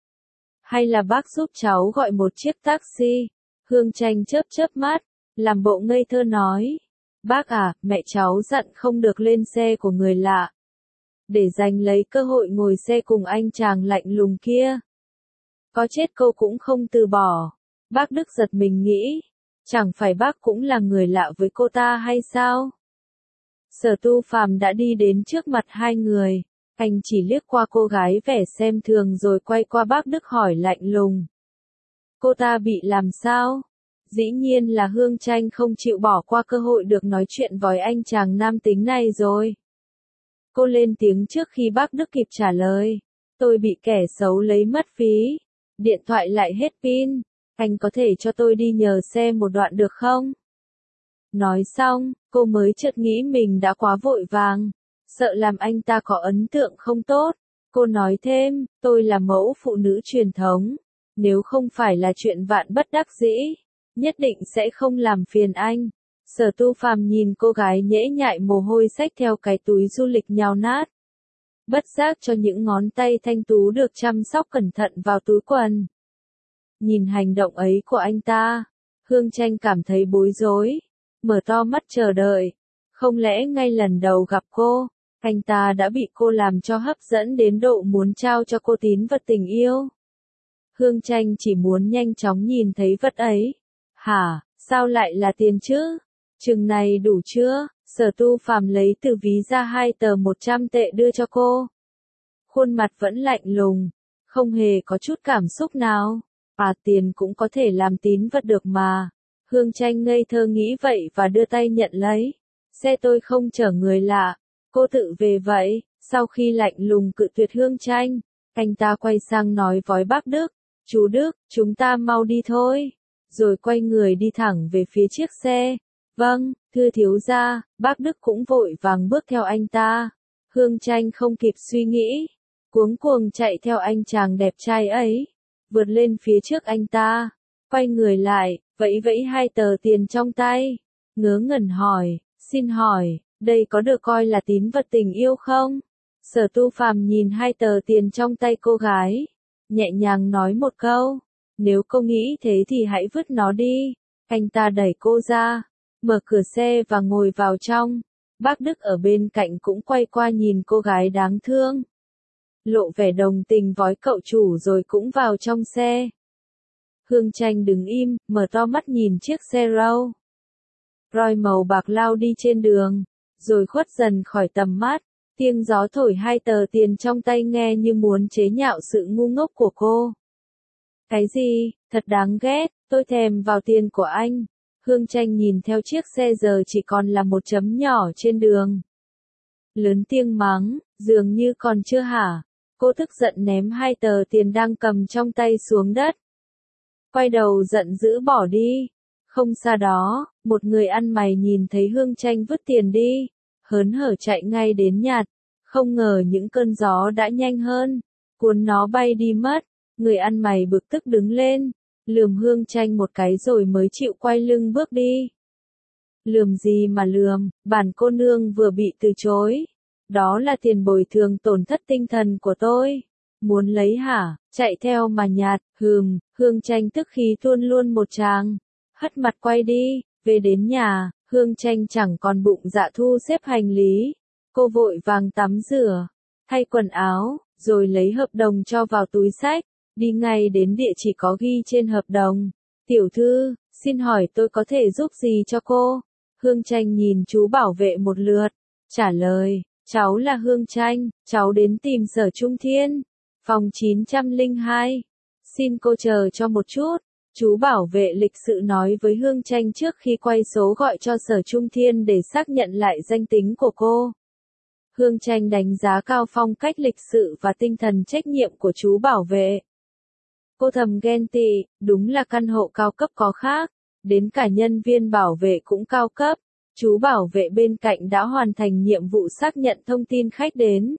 Hay là bác giúp cháu gọi một chiếc taxi? Hương Tranh chớp chớp mắt, làm bộ ngây thơ nói. Bác à, mẹ cháu dặn không được lên xe của người lạ. Để giành lấy cơ hội ngồi xe cùng anh chàng lạnh lùng kia. Có chết cô cũng không từ bỏ. Bác Đức giật mình nghĩ. Chẳng phải bác cũng là người lạ với cô ta hay sao? Sở Tu Phàm đã đi đến trước mặt hai người. Anh chỉ liếc qua cô gái vẻ xem thường rồi quay qua bác Đức hỏi lạnh lùng. Cô ta bị làm sao? Dĩ nhiên là Hương Tranh không chịu bỏ qua cơ hội được nói chuyện với anh chàng nam tính này rồi. Cô lên tiếng trước khi bác Đức kịp trả lời. Tôi bị kẻ xấu lấy mất ví. Điện thoại lại hết pin. Anh có thể cho tôi đi nhờ xe một đoạn được không? Nói xong, cô mới chợt nghĩ mình đã quá vội vàng. Sợ làm anh ta có ấn tượng không tốt. Cô nói thêm, tôi là mẫu phụ nữ truyền thống. Nếu không phải là chuyện vạn bất đắc dĩ, nhất định sẽ không làm phiền anh. Sở Tu Phàm nhìn cô gái nhễ nhại mồ hôi xách theo cái túi du lịch nhào nát. Bất giác cho những ngón tay thanh tú được chăm sóc cẩn thận vào túi quần. Nhìn hành động ấy của anh ta, Hương Tranh cảm thấy bối rối, mở to mắt chờ đợi. Không lẽ ngay lần đầu gặp cô, anh ta đã bị cô làm cho hấp dẫn đến độ muốn trao cho cô tín vật tình yêu? Hương Tranh chỉ muốn nhanh chóng nhìn thấy vật ấy. Hả, sao lại là tiền chứ? Chừng này đủ chưa? Sở Tu Phàm lấy từ ví ra 2 tờ 100 tệ đưa cho cô. Khuôn mặt vẫn lạnh lùng, không hề có chút cảm xúc nào. À, tiền cũng có thể làm tín vật được mà. Hương Tranh ngây thơ nghĩ vậy và đưa tay nhận lấy. Xe tôi không chở người lạ, cô tự về vậy. Sau khi lạnh lùng cự tuyệt Hương Tranh, anh ta quay sang nói với bác Đức. Chú Đức, chúng ta mau đi thôi. Rồi quay người đi thẳng về phía chiếc xe. Vâng, thưa thiếu gia. Bác Đức cũng vội vàng bước theo anh ta. Hương Tranh không kịp suy nghĩ, cuống cuồng chạy theo anh chàng đẹp trai ấy, vượt lên phía trước anh ta, quay người lại, vẫy vẫy 2 tờ tiền trong tay, ngớ ngẩn hỏi, xin hỏi, đây có được coi là tín vật tình yêu không? Sở Tu Phàm nhìn 2 tờ tiền trong tay cô gái, nhẹ nhàng nói một câu. Nếu cô nghĩ thế thì hãy vứt nó đi. Anh ta đẩy cô ra, mở cửa xe và ngồi vào trong. Bác Đức ở bên cạnh cũng quay qua nhìn cô gái đáng thương. Lộ vẻ đồng tình với cậu chủ rồi cũng vào trong xe. Hương Tranh đứng im, mở to mắt nhìn chiếc xe Rolls Royce màu bạc lao đi trên đường, rồi khuất dần khỏi tầm mắt. Tiếng gió thổi hai tờ tiền trong tay nghe như muốn chế nhạo sự ngu ngốc của cô. Cái gì, thật đáng ghét, tôi thèm vào tiền của anh. Hương Tranh nhìn theo chiếc xe giờ chỉ còn là một chấm nhỏ trên đường. Lớn tiếng mắng, dường như còn chưa hả. Cô tức giận ném hai tờ tiền đang cầm trong tay xuống đất. Quay đầu giận dữ bỏ đi. Không xa đó, một người ăn mày nhìn thấy Hương Tranh vứt tiền đi, hớn hở chạy ngay đến nhặt. Không ngờ những cơn gió đã nhanh hơn, cuốn nó bay đi mất. Người ăn mày bực tức đứng lên, lườm Hương Tranh một cái rồi mới chịu quay lưng bước đi. Lườm gì mà lườm, bản cô nương vừa bị từ chối. Đó là tiền bồi thường tổn thất tinh thần của tôi. Muốn lấy hả, chạy theo mà nhạt, Hương Tranh tức khí tuôn luôn một tràng. Hất mặt quay đi, về đến nhà, Hương Tranh chẳng còn bụng dạ thu xếp hành lý. Cô vội vàng tắm rửa, thay quần áo, rồi lấy hợp đồng cho vào túi xách, đi ngay đến địa chỉ có ghi trên hợp đồng. Tiểu thư, xin hỏi tôi có thể giúp gì cho cô? Hương Tranh nhìn chú bảo vệ một lượt, trả lời, cháu là Hương Tranh, cháu đến tìm Sở Trung Thiên, phòng 902. Xin cô chờ cho một chút. Chú bảo vệ lịch sự nói với Hương Tranh trước khi quay số gọi cho Sở Trung Thiên để xác nhận lại danh tính của cô. Hương Tranh đánh giá cao phong cách lịch sự và tinh thần trách nhiệm của chú bảo vệ. Cô thầm ghen tị, đúng là căn hộ cao cấp có khác, đến cả nhân viên bảo vệ cũng cao cấp. Chú bảo vệ bên cạnh đã hoàn thành nhiệm vụ xác nhận thông tin khách đến.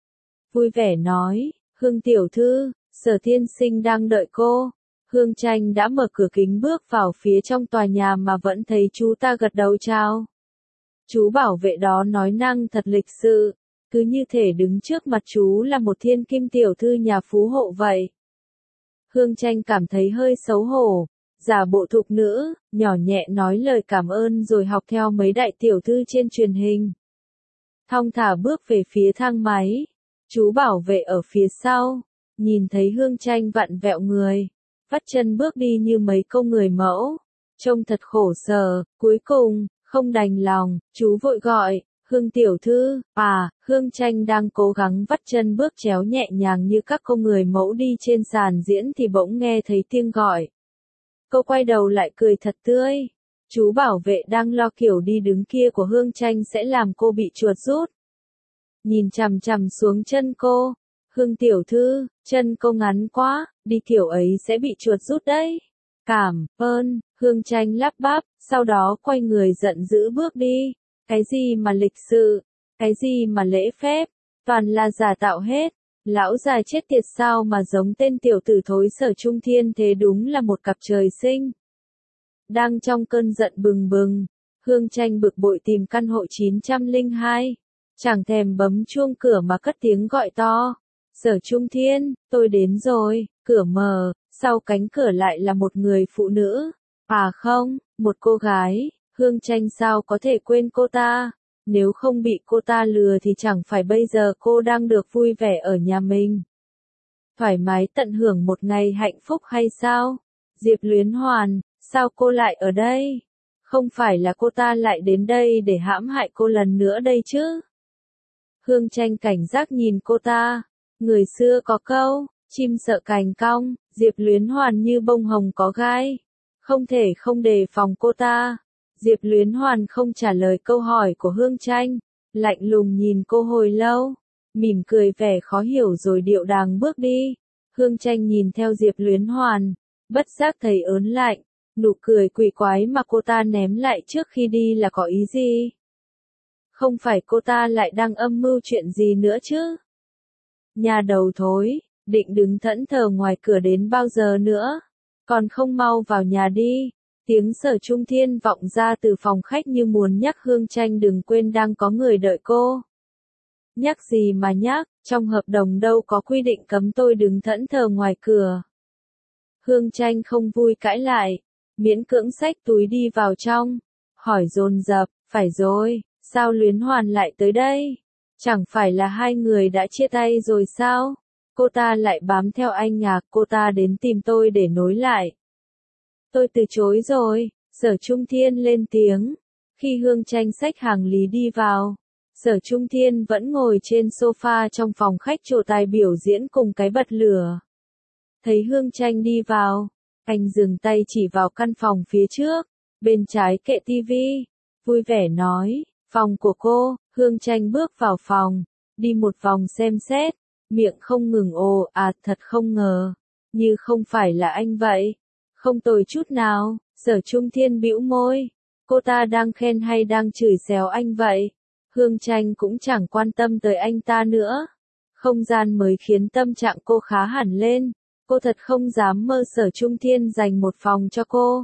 Vui vẻ nói, Hương tiểu thư, Sở tiên sinh đang đợi cô. Hương Tranh đã mở cửa kính bước vào phía trong tòa nhà mà vẫn thấy chú ta gật đầu chào. Chú bảo vệ đó nói năng thật lịch sự, cứ như thể đứng trước mặt chú là một thiên kim tiểu thư nhà phú hộ vậy. Hương Tranh cảm thấy hơi xấu hổ, giả bộ thục nữ, nhỏ nhẹ nói lời cảm ơn rồi học theo mấy đại tiểu thư trên truyền hình. Thong thả bước về phía thang máy, chú bảo vệ ở phía sau, nhìn thấy Hương Tranh vặn vẹo người, vắt chân bước đi như mấy cô người mẫu, trông thật khổ sở. Cuối cùng, không đành lòng, chú vội gọi, Hương tiểu thư, Hương Tranh đang cố gắng vắt chân bước chéo nhẹ nhàng như các cô người mẫu đi trên sàn diễn thì bỗng nghe thấy tiếng gọi. Cô quay đầu lại cười thật tươi. Chú bảo vệ đang lo kiểu đi đứng kia của Hương Tranh sẽ làm cô bị chuột rút. Nhìn chằm chằm xuống chân cô. Hương tiểu thư, chân cô ngắn quá, đi kiểu ấy sẽ bị chuột rút đấy. Cảm ơn, Hương Tranh lắp bắp, sau đó quay người giận dữ bước đi. Cái gì mà lịch sự, cái gì mà lễ phép, toàn là giả tạo hết. Lão già chết tiệt sao mà giống tên tiểu tử thối Sở Trung Thiên thế, đúng là một cặp trời sinh. Đang trong cơn giận bừng bừng, Hương Tranh bực bội tìm căn hộ 902. Chẳng thèm bấm chuông cửa mà cất tiếng gọi to. Sở Trung Thiên, tôi đến rồi. Cửa mở, sau cánh cửa lại là một người phụ nữ. Không, một cô gái. Hương Tranh sao có thể quên cô ta? Nếu không bị cô ta lừa thì chẳng phải bây giờ cô đang được vui vẻ ở nhà mình, thoải mái tận hưởng một ngày hạnh phúc hay sao? Diệp Luyến Hoàn, sao cô lại ở đây? Không phải là cô ta lại đến đây để hãm hại cô lần nữa đây chứ? Hương Tranh cảnh giác nhìn cô ta. Người xưa có câu, chim sợ cành cong, Diệp Luyến Hoàn như bông hồng có gai. Không thể không đề phòng cô ta. Diệp Luyến Hoàn không trả lời câu hỏi của Hương Tranh, lạnh lùng nhìn cô hồi lâu, mỉm cười vẻ khó hiểu rồi điệu đàng bước đi. Hương Tranh nhìn theo Diệp Luyến Hoàn, bất giác thấy ớn lạnh, nụ cười quỷ quái mà cô ta ném lại trước khi đi là có ý gì? Không phải cô ta lại đang âm mưu chuyện gì nữa chứ? Nhà đầu thối, định đứng thẫn thờ ngoài cửa đến bao giờ nữa? Còn không mau vào nhà đi. Tiếng Sở Trung Thiên vọng ra từ phòng khách như muốn nhắc Hương Tranh đừng quên đang có người đợi cô. Nhắc gì mà nhắc, trong hợp đồng đâu có quy định cấm tôi đứng thẫn thờ ngoài cửa. Hương Tranh không vui cãi lại, miễn cưỡng xách túi đi vào trong, hỏi dồn dập, phải rồi, sao Luyến Hoàn lại tới đây? Chẳng phải là hai người đã chia tay rồi sao? Cô ta lại bám theo anh à, cô ta đến tìm tôi để nối lại. Tôi từ chối rồi, Sở Trung Thiên lên tiếng. Khi Hương Tranh xách hàng lý đi vào, Sở Trung Thiên vẫn ngồi trên sofa trong phòng khách trổ tài biểu diễn cùng cái bật lửa. Thấy Hương Tranh đi vào, anh dừng tay chỉ vào căn phòng phía trước, bên trái kệ tivi, vui vẻ nói, phòng của cô. Hương Tranh bước vào phòng, đi một vòng xem xét, miệng không ngừng ồ ạt, thật không ngờ, như không phải là anh vậy. Không tồi chút nào. Sở Trung Thiên bĩu môi, cô ta đang khen hay đang chửi xéo anh vậy? Hương Tranh cũng chẳng quan tâm tới anh ta nữa. Không gian mới khiến tâm trạng cô khá hẳn lên, cô thật không dám mơ Sở Trung Thiên dành một phòng cho cô.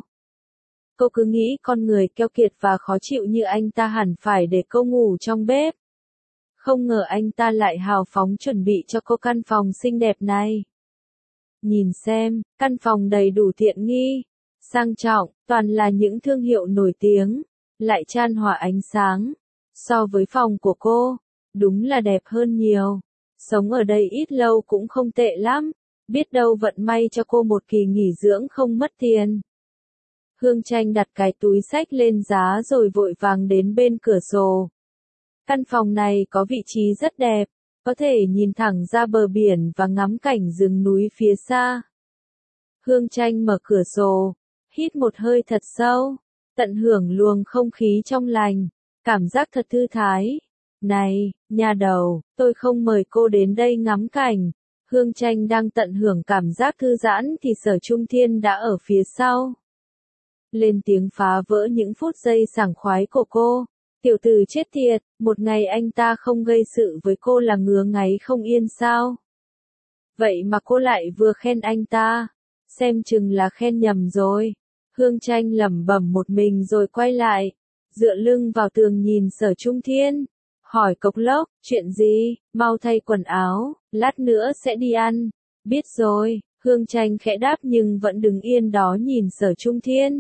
Cô cứ nghĩ con người keo kiệt và khó chịu như anh ta hẳn phải để cô ngủ trong bếp. Không ngờ anh ta lại hào phóng chuẩn bị cho cô căn phòng xinh đẹp này. Nhìn xem, căn phòng đầy đủ tiện nghi, sang trọng, toàn là những thương hiệu nổi tiếng, lại chan hòa ánh sáng. So với phòng của cô, đúng là đẹp hơn nhiều. Sống ở đây ít lâu cũng không tệ lắm, biết đâu vận may cho cô một kỳ nghỉ dưỡng không mất tiền. Hương Tranh đặt cái túi xách lên giá rồi vội vàng đến bên cửa sổ. Căn phòng này có vị trí rất đẹp, có thể nhìn thẳng ra bờ biển và ngắm cảnh rừng núi phía xa. Hương Tranh mở cửa sổ, hít một hơi thật sâu, tận hưởng luồng không khí trong lành, cảm giác thật thư thái. Này, nhà đầu, tôi không mời cô đến đây ngắm cảnh. Hương Tranh đang tận hưởng cảm giác thư giãn thì Sở Trung Thiên đã ở phía sau. Lên tiếng phá vỡ những phút giây sảng khoái của cô. Tiểu tử chết tiệt, một ngày anh ta không gây sự với cô là ngứa ngáy không yên sao? Vậy mà cô lại vừa khen anh ta, xem chừng là khen nhầm rồi. Hương Tranh lẩm bẩm một mình rồi quay lại, dựa lưng vào tường nhìn Sở Trung Thiên, hỏi cộc lốc, chuyện gì, mau thay quần áo, lát nữa sẽ đi ăn. Biết rồi, Hương Tranh khẽ đáp nhưng vẫn đứng yên đó nhìn Sở Trung Thiên.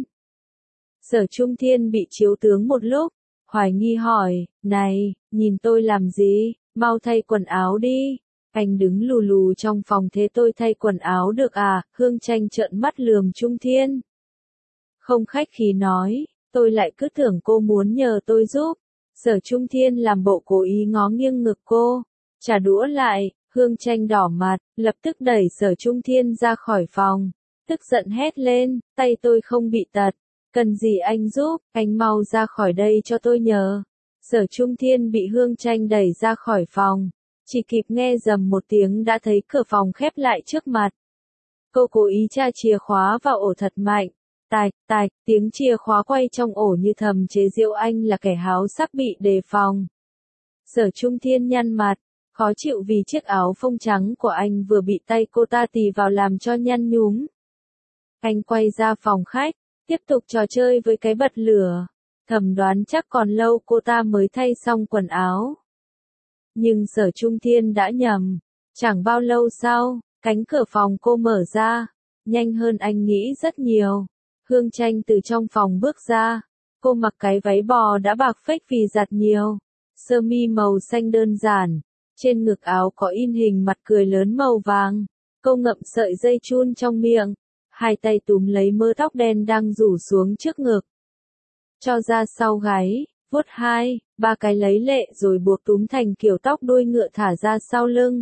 Sở Trung Thiên bị chiếu tướng một lúc, hoài nghi hỏi, này, nhìn tôi làm gì, mau thay quần áo đi. Anh đứng lù lù trong phòng thế tôi thay quần áo được à? Hương Tranh trợn mắt lườm Trung Thiên. Không khách khí nói, tôi lại cứ tưởng cô muốn nhờ tôi giúp. Sở Trung Thiên làm bộ cố ý ngó nghiêng ngực cô, trả đũa lại. Hương Tranh đỏ mặt, lập tức đẩy Sở Trung Thiên ra khỏi phòng, tức giận hét lên, tay tôi không bị tật, cần gì anh giúp, anh mau ra khỏi đây cho tôi nhờ. Sở Trung Thiên bị Hương Tranh đẩy ra khỏi phòng, chỉ kịp nghe rầm một tiếng đã thấy cửa phòng khép lại trước mặt. Cô cố ý tra chìa khóa vào ổ thật mạnh, tạch tạch, tiếng chìa khóa quay trong ổ như thầm chế giễu anh là kẻ háo sắc bị đề phòng. Sở Trung Thiên nhăn mặt, khó chịu vì chiếc áo phông trắng của anh vừa bị tay cô ta tì vào làm cho nhăn nhúm. Anh quay ra phòng khách, tiếp tục trò chơi với cái bật lửa, thầm đoán chắc còn lâu cô ta mới thay xong quần áo. Nhưng Sở Trung Thiên đã nhầm, chẳng bao lâu sau, cánh cửa phòng cô mở ra, nhanh hơn anh nghĩ rất nhiều. Hương Tranh từ trong phòng bước ra, cô mặc cái váy bò đã bạc phết vì giặt nhiều, sơ mi màu xanh đơn giản, trên ngực áo có in hình mặt cười lớn màu vàng, cô ngậm sợi dây chun trong miệng, hai tay túm lấy mớ tóc đen đang rủ xuống trước ngực, cho ra sau gáy, vuốt hai, ba cái lấy lệ rồi buộc túm thành kiểu tóc đuôi ngựa thả ra sau lưng.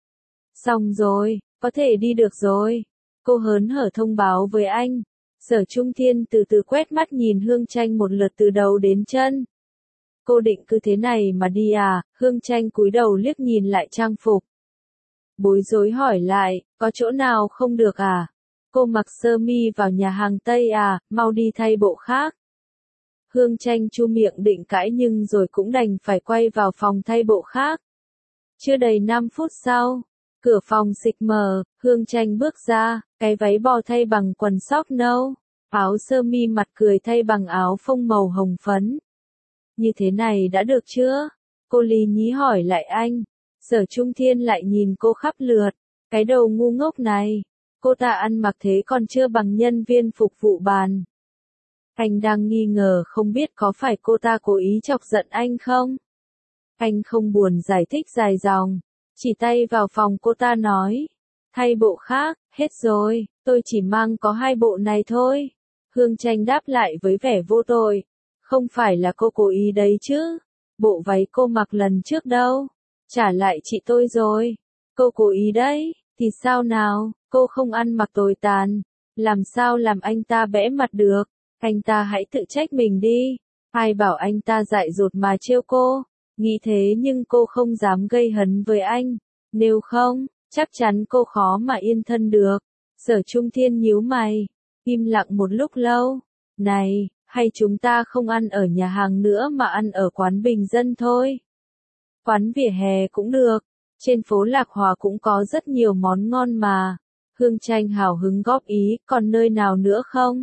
Xong rồi, có thể đi được rồi. Cô hớn hở thông báo với anh. Sở Trung Thiên từ từ quét mắt nhìn Hương Tranh một lượt từ đầu đến chân. Cô định cứ thế này mà đi à? Hương Tranh cúi đầu liếc nhìn lại trang phục. Bối rối hỏi lại, có chỗ nào không được à? Cô mặc sơ mi vào nhà hàng Tây à, mau đi thay bộ khác. Hương Tranh chu miệng định cãi nhưng rồi cũng đành phải quay vào phòng thay bộ khác. Chưa đầy 5 phút sau, cửa phòng xịch mở, Hương Tranh bước ra, cái váy bò thay bằng quần sóc nâu, áo sơ mi mặt cười thay bằng áo phông màu hồng phấn. Như thế này đã được chưa? Cô Lý nhí hỏi lại anh. Sở Trung Thiên lại nhìn cô khắp lượt. Cái đầu ngu ngốc này. Cô ta ăn mặc thế còn chưa bằng nhân viên phục vụ bàn. Anh đang nghi ngờ không biết có phải cô ta cố ý chọc giận anh không? Anh không buồn giải thích dài dòng. Chỉ tay vào phòng cô ta nói. Thay bộ khác, hết rồi, tôi chỉ mang có 2 bộ này thôi. Hương Tranh đáp lại với vẻ vô tội. Không phải là cô cố ý đấy chứ. Bộ váy cô mặc lần trước đâu. Trả lại chị tôi rồi. Cô cố ý đấy, thì sao nào, cô không ăn mặc tồi tàn. Làm sao làm anh ta bẽ mặt được. Anh ta hãy tự trách mình đi. Ai bảo anh ta dại dột mà trêu cô. Nghĩ thế nhưng cô không dám gây hấn với anh. Nếu không, chắc chắn cô khó mà yên thân được. Sở Trung Thiên nhíu mày. Im lặng một lúc lâu. Này, hay chúng ta không ăn ở nhà hàng nữa mà ăn ở quán bình dân thôi. Quán vỉa hè cũng được. Trên phố Lạc Hòa cũng có rất nhiều món ngon mà. Hương Tranh hào hứng góp ý, còn nơi nào nữa không?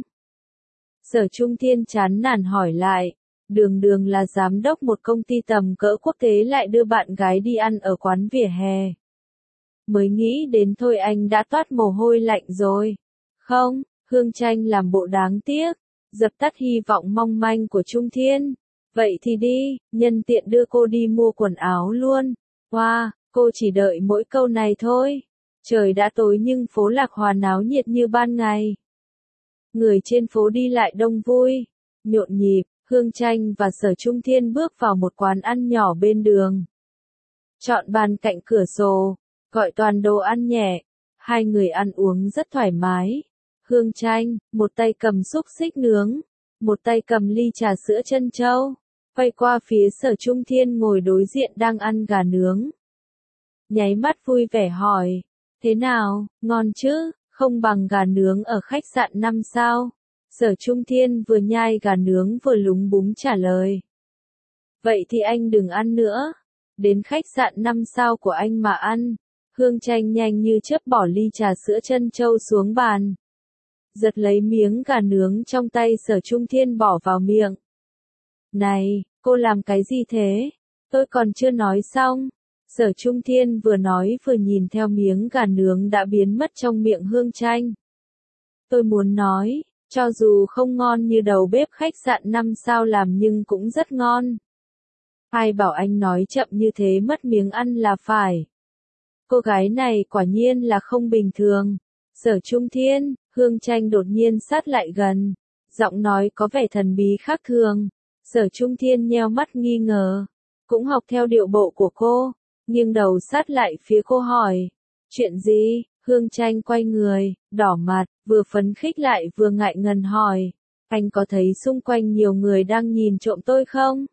Sở Trung Thiên chán nản hỏi lại. Đường Đường là giám đốc một công ty tầm cỡ quốc tế lại đưa bạn gái đi ăn ở quán vỉa hè. Mới nghĩ đến thôi anh đã toát mồ hôi lạnh rồi. Không, Hương Tranh làm bộ đáng tiếc, dập tắt hy vọng mong manh của Trung Thiên. Vậy thì đi, nhân tiện đưa cô đi mua quần áo luôn. Wow, cô chỉ đợi mỗi câu này thôi. Trời đã tối nhưng phố Lạc Hòa náo nhiệt như ban ngày. Người trên phố đi lại đông vui, nhộn nhịp. Hương Tranh và Sở Trung Thiên bước vào một quán ăn nhỏ bên đường. Chọn bàn cạnh cửa sổ, gọi toàn đồ ăn nhẹ. Hai người ăn uống rất thoải mái. Hương Tranh, một tay cầm xúc xích nướng, một tay cầm ly trà sữa trân châu, quay qua phía Sở Trung Thiên ngồi đối diện đang ăn gà nướng. Nháy mắt vui vẻ hỏi, thế nào, ngon chứ, không bằng gà nướng ở khách sạn 5 sao. Sở Trung Thiên vừa nhai gà nướng vừa lúng búng trả lời. Vậy thì anh đừng ăn nữa. Đến khách sạn 5 sao của anh mà ăn. Hương Tranh nhanh như chớp bỏ ly trà sữa trân châu xuống bàn. Giật lấy miếng gà nướng trong tay Sở Trung Thiên bỏ vào miệng. Này, cô làm cái gì thế? Tôi còn chưa nói xong. Sở Trung Thiên vừa nói vừa nhìn theo miếng gà nướng đã biến mất trong miệng Hương Tranh. Tôi muốn nói, cho dù không ngon như đầu bếp khách sạn 5 sao làm nhưng cũng rất ngon. Ai bảo anh nói chậm như thế mất miếng ăn là phải. Cô gái này quả nhiên là không bình thường. Sở Trung Thiên, Hương Tranh đột nhiên sát lại gần. Giọng nói có vẻ thần bí khác thường. Sở Trung Thiên nheo mắt nghi ngờ. Cũng học theo điệu bộ của cô. Nghiêng đầu sát lại phía cô hỏi. Chuyện gì? Hương Tranh quay người, đỏ mặt, vừa phấn khích lại vừa ngại ngần hỏi. Anh có thấy xung quanh nhiều người đang nhìn trộm tôi không?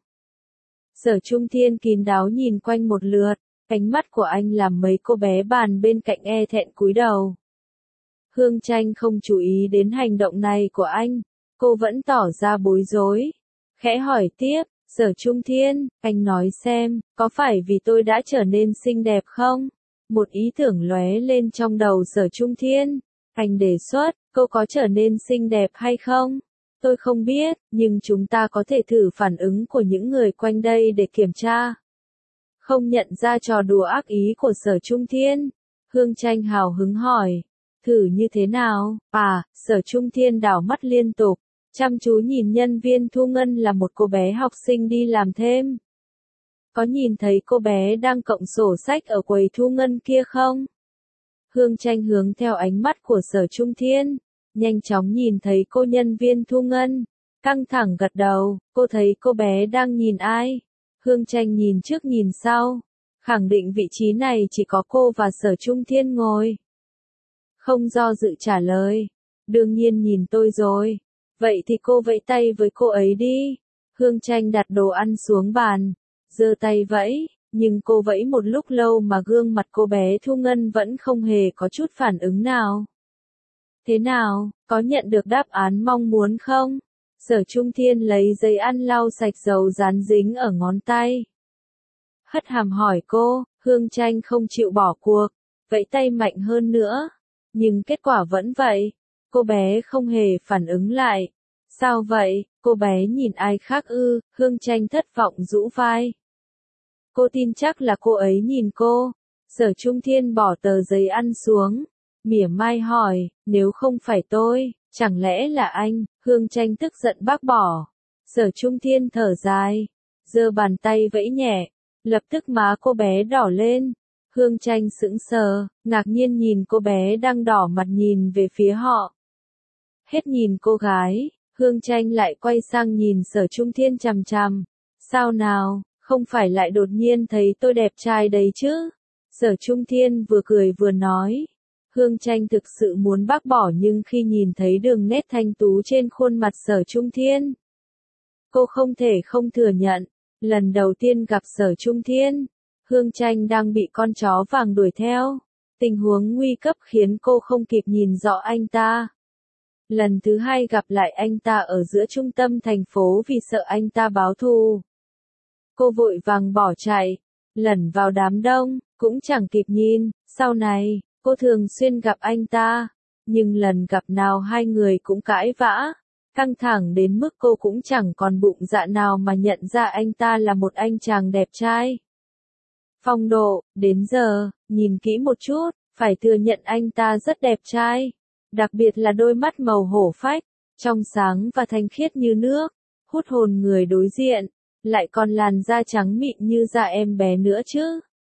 Sở Trung Thiên kín đáo nhìn quanh một lượt, ánh mắt của anh làm mấy cô bé bàn bên cạnh e thẹn cúi đầu. Hương Tranh không chú ý đến hành động này của anh, cô vẫn tỏ ra bối rối. Khẽ hỏi tiếp, Sở Trung Thiên, anh nói xem, có phải vì tôi đã trở nên xinh đẹp không? Một ý tưởng lóe lên trong đầu Sở Trung Thiên. Anh đề xuất, cô có trở nên xinh đẹp hay không? Tôi không biết, nhưng chúng ta có thể thử phản ứng của những người quanh đây để kiểm tra. Không nhận ra trò đùa ác ý của Sở Trung Thiên. Hương Tranh hào hứng hỏi. Thử như thế nào? Sở Trung Thiên đảo mắt liên tục. Chăm chú nhìn nhân viên thu ngân là một cô bé học sinh đi làm thêm. Có nhìn thấy cô bé đang cộng sổ sách ở quầy thu ngân kia không? Hương Tranh hướng theo ánh mắt của Sở Trung Thiên, nhanh chóng nhìn thấy cô nhân viên thu ngân, căng thẳng gật đầu, cô thấy cô bé đang nhìn ai? Hương Tranh nhìn trước nhìn sau, khẳng định vị trí này chỉ có cô và Sở Trung Thiên ngồi. Không do dự trả lời, đương nhiên nhìn tôi rồi, vậy thì cô vẫy tay với cô ấy đi. Hương Tranh đặt đồ ăn xuống bàn, giơ tay vẫy, nhưng cô vẫy một lúc lâu mà gương mặt cô bé Thu Ngân vẫn không hề có chút phản ứng nào. Thế nào, có nhận được đáp án mong muốn không? Sở Trung Thiên lấy giấy ăn lau sạch dầu dán dính ở ngón tay. Hất hàm hỏi cô, Hương Tranh không chịu bỏ cuộc, vẫy tay mạnh hơn nữa. Nhưng kết quả vẫn vậy, cô bé không hề phản ứng lại. Sao vậy, cô bé nhìn ai khác ư? Hương Tranh thất vọng rũ vai. Cô tin chắc là cô ấy nhìn cô. Sở Trung Thiên bỏ tờ giấy ăn xuống. Mỉa mai hỏi, nếu không phải tôi, chẳng lẽ là anh? Hương Tranh tức giận bác bỏ. Sở Trung Thiên thở dài, giơ bàn tay vẫy nhẹ, lập tức má cô bé đỏ lên. Hương Tranh sững sờ, ngạc nhiên nhìn cô bé đang đỏ mặt nhìn về phía họ. Hết nhìn cô gái, Hương Tranh lại quay sang nhìn Sở Trung Thiên chằm chằm. Sao nào, không phải lại đột nhiên thấy tôi đẹp trai đấy chứ? Sở Trung Thiên vừa cười vừa nói. Hương Tranh thực sự muốn bác bỏ nhưng khi nhìn thấy đường nét thanh tú trên khuôn mặt Sở Trung Thiên, cô không thể không thừa nhận. Lần đầu tiên gặp Sở Trung Thiên, Hương Tranh đang bị con chó vàng đuổi theo. Tình huống nguy cấp khiến cô không kịp nhìn rõ anh ta. Lần thứ hai gặp lại anh ta ở giữa trung tâm thành phố vì sợ anh ta báo thù. Cô vội vàng bỏ chạy, lẩn vào đám đông, cũng chẳng kịp nhìn. Sau này, cô thường xuyên gặp anh ta, nhưng lần gặp nào hai người cũng cãi vã, căng thẳng đến mức cô cũng chẳng còn bụng dạ nào mà nhận ra anh ta là một anh chàng đẹp trai. Phong độ, đến giờ, nhìn kỹ một chút, phải thừa nhận anh ta rất đẹp trai. Đặc biệt là đôi mắt màu hổ phách, trong sáng và thanh khiết như nước, hút hồn người đối diện, lại còn làn da trắng mịn như da em bé nữa chứ.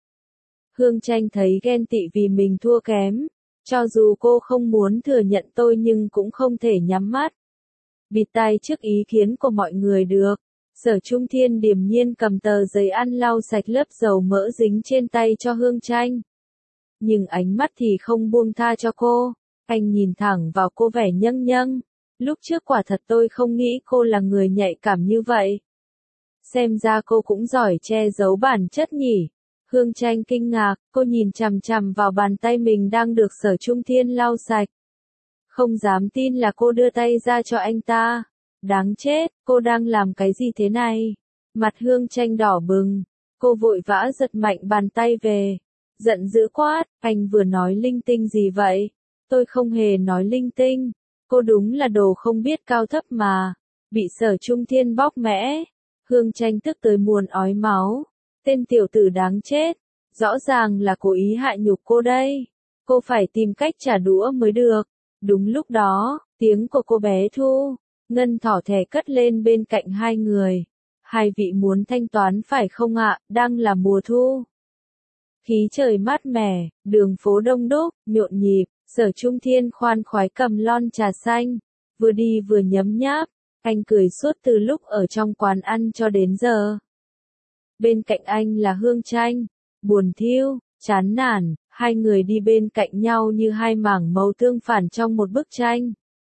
Hương Tranh thấy ghen tị vì mình thua kém, cho dù cô không muốn thừa nhận tôi nhưng cũng không thể nhắm mắt bịt tai trước ý kiến của mọi người được. Sở Trung Thiên điềm nhiên cầm tờ giấy ăn lau sạch lớp dầu mỡ dính trên tay cho Hương Tranh. Nhưng ánh mắt thì không buông tha cho cô, anh nhìn thẳng vào cô vẻ nhâng nhâng. Lúc trước quả thật tôi không nghĩ cô là người nhạy cảm như vậy. Xem ra cô cũng giỏi che giấu bản chất nhỉ. Hương Tranh kinh ngạc, cô nhìn chằm chằm vào bàn tay mình đang được Sở Trung Thiên lau sạch. Không dám tin là cô đưa tay ra cho anh ta. Đáng chết, cô đang làm cái gì thế này? Mặt Hương Tranh đỏ bừng, cô vội vã giật mạnh bàn tay về. Giận dữ quát, anh vừa nói linh tinh gì vậy? Tôi không hề nói linh tinh. Cô đúng là đồ không biết cao thấp mà. Bị Sở Trung Thiên bóc mẽ. Hương Tranh tức tới muốn ói máu. Tên tiểu tử đáng chết. Rõ ràng là cố ý hạ nhục cô đây. Cô phải tìm cách trả đũa mới được. Đúng lúc đó, tiếng của cô bé Thu, Ngân thỏ thẻ cất lên bên cạnh hai người. Hai vị muốn thanh toán phải không ạ, đang là mùa thu. Khí trời mát mẻ, đường phố đông đúc, nhộn nhịp, Sở Trung Thiên khoan khoái cầm lon trà xanh, vừa đi vừa nhấm nháp, anh cười suốt từ lúc ở trong quán ăn cho đến giờ. Bên cạnh anh là Hương Tranh, buồn thiu, chán nản, hai người đi bên cạnh nhau như hai mảng màu tương phản trong một bức tranh.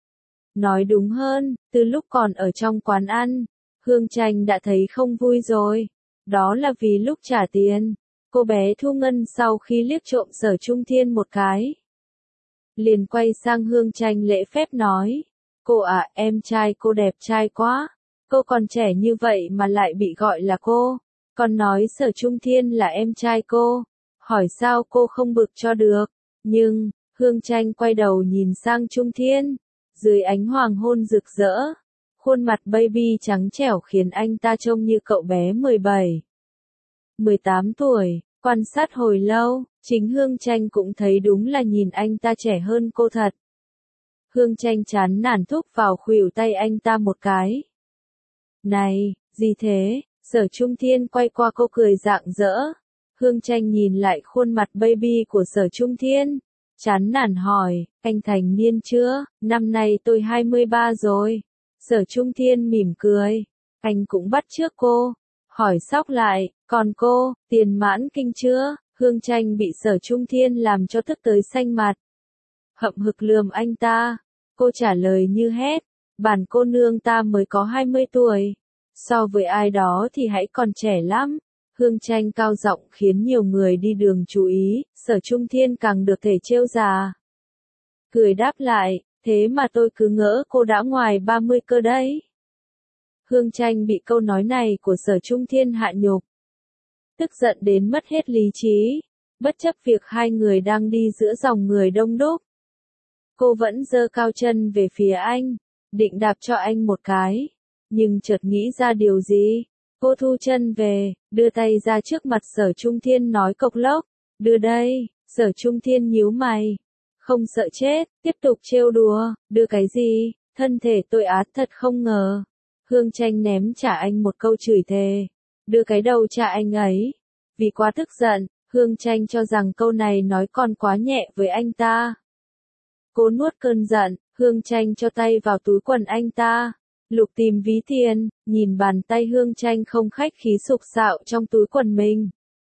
Nói đúng hơn, từ lúc còn ở trong quán ăn, Hương Tranh đã thấy không vui rồi. Đó là vì lúc trả tiền, cô bé Thu Ngân sau khi liếc trộm Sở Trung Thiên một cái, liền quay sang Hương Tranh lễ phép nói, cô ạ, em trai cô đẹp trai quá, cô còn trẻ như vậy mà lại bị gọi là cô, còn nói Sở Trung Thiên là em trai cô, hỏi sao cô không bực cho được, nhưng, Hương Tranh quay đầu nhìn sang Trung Thiên, dưới ánh hoàng hôn rực rỡ, khuôn mặt baby trắng trẻo khiến anh ta trông như cậu bé 17, 18 tuổi. Quan sát hồi lâu, chính Hương Tranh cũng thấy đúng là nhìn anh ta trẻ hơn cô thật. Hương Tranh chán nản thúc vào khuỷu tay anh ta một cái. Này, gì thế? Sở Trung Thiên quay qua cô cười rạng rỡ. Hương Tranh nhìn lại khuôn mặt baby của Sở Trung Thiên, chán nản hỏi, anh thành niên chưa? Năm nay tôi 23 rồi. Sở Trung Thiên mỉm cười. Anh cũng bắt chước cô. Hỏi sóc lại, còn cô, tiền mãn kinh chưa? Hương Tranh bị Sở Trung Thiên làm cho tức tới xanh mặt. Hậm hực lườm anh ta. Cô trả lời như hét. Bản cô nương ta mới có 20 tuổi. So với ai đó thì hãy còn trẻ lắm. Hương Tranh cao giọng khiến nhiều người đi đường chú ý, Sở Trung Thiên càng được thể trêu già. Cười đáp lại, thế mà tôi cứ ngỡ cô đã ngoài 30 cơ đấy. Hương Tranh bị câu nói này của Sở Trung Thiên hạ nhục. Tức giận đến mất hết lý trí, bất chấp việc hai người đang đi giữa dòng người đông đúc. Cô vẫn giơ cao chân về phía anh, định đạp cho anh một cái, nhưng chợt nghĩ ra điều gì. Cô thu chân về, đưa tay ra trước mặt Sở Trung Thiên nói cộc lốc, đưa đây. Sở Trung Thiên nhíu mày, không sợ chết, tiếp tục trêu đùa, đưa cái gì, thân thể tôi át thật không ngờ. Hương Tranh ném trả anh một câu chửi thề, đưa cái đầu trả anh ấy. Vì quá tức giận, Hương Tranh cho rằng câu này nói còn quá nhẹ với anh ta. Cô nuốt cơn giận, Hương Tranh cho tay vào túi quần anh ta, lục tìm ví tiền, nhìn bàn tay Hương Tranh không khách khí sục sạo trong túi quần mình.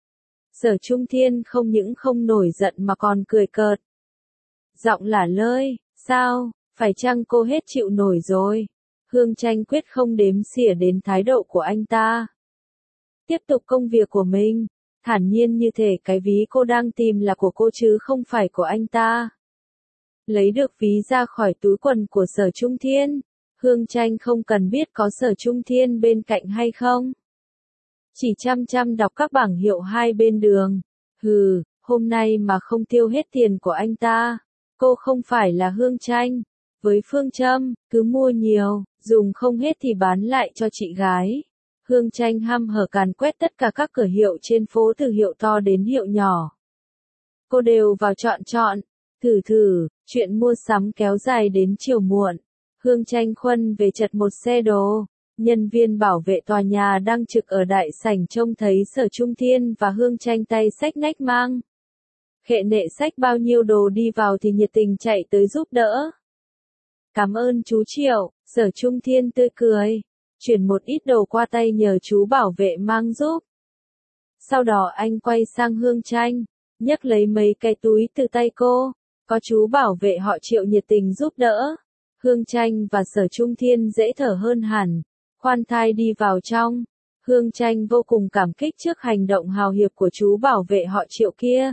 Sở Trung Thiên không những không nổi giận mà còn cười cợt. Giọng lả lơi, sao, phải chăng cô hết chịu nổi rồi? Hương Tranh quyết không đếm xỉa đến thái độ của anh ta. Tiếp tục công việc của mình, thản nhiên như thể cái ví cô đang tìm là của cô chứ không phải của anh ta. Lấy được ví ra khỏi túi quần của Sở Trung Thiên, Hương Tranh không cần biết có Sở Trung Thiên bên cạnh hay không. Chỉ chăm chăm đọc các bảng hiệu hai bên đường. Hừ, hôm nay mà không tiêu hết tiền của anh ta, cô không phải là Hương Tranh. Với phương châm, cứ mua nhiều, dùng không hết thì bán lại cho chị gái. Hương Tranh hăm hở càn quét tất cả các cửa hiệu trên phố từ hiệu to đến hiệu nhỏ. Cô đều vào chọn, thử, chuyện mua sắm kéo dài đến chiều muộn. Hương Tranh khuân về chật một xe đồ. Nhân viên bảo vệ tòa nhà đang trực ở đại sảnh trông thấy Sở Trung Thiên và Hương Tranh tay xách nách mang. Khệ nệ xách bao nhiêu đồ đi vào thì nhiệt tình chạy tới giúp đỡ. Cảm ơn chú Triệu, Sở Trung Thiên tươi cười, chuyển một ít đồ qua tay nhờ chú bảo vệ mang giúp. Sau đó anh quay sang Hương Tranh, nhấc lấy mấy cái túi từ tay cô, có chú bảo vệ họ Triệu nhiệt tình giúp đỡ. Hương Tranh và Sở Trung Thiên dễ thở hơn hẳn, khoan thai đi vào trong. Hương Tranh vô cùng cảm kích trước hành động hào hiệp của chú bảo vệ họ Triệu kia.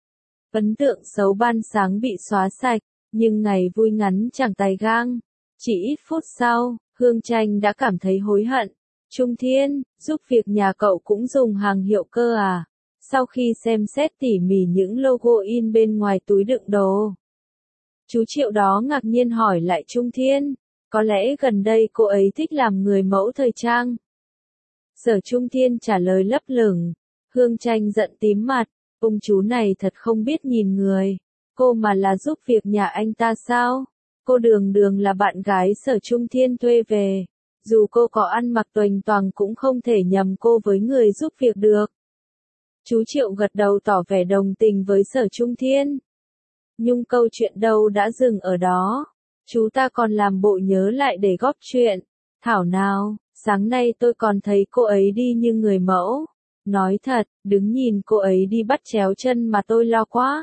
Ấn tượng xấu ban sáng bị xóa sạch, nhưng ngày vui ngắn chẳng tày gang. Chỉ ít phút sau, Hương Tranh đã cảm thấy hối hận. Trung Thiên, giúp việc nhà cậu cũng dùng hàng hiệu cơ à? Sau khi xem xét tỉ mỉ những logo in bên ngoài túi đựng đồ, chú Triệu đó ngạc nhiên hỏi lại Trung Thiên, có lẽ gần đây cô ấy thích làm người mẫu thời trang. Sở Trung Thiên trả lời lấp lửng. Hương Tranh giận tím mặt, ông chú này thật không biết nhìn người. Cô mà là giúp việc nhà anh ta sao? Cô đường đường là bạn gái Sở Trung Thiên thuê về. Dù cô có ăn mặc toành toàng cũng không thể nhầm cô với người giúp việc được. Chú Triệu gật đầu tỏ vẻ đồng tình với Sở Trung Thiên. Nhưng câu chuyện đâu đã dừng ở đó. Chú ta còn làm bộ nhớ lại để góp chuyện. Thảo nào, sáng nay tôi còn thấy cô ấy đi như người mẫu. Nói thật, đứng nhìn cô ấy đi bắt chéo chân mà tôi lo quá.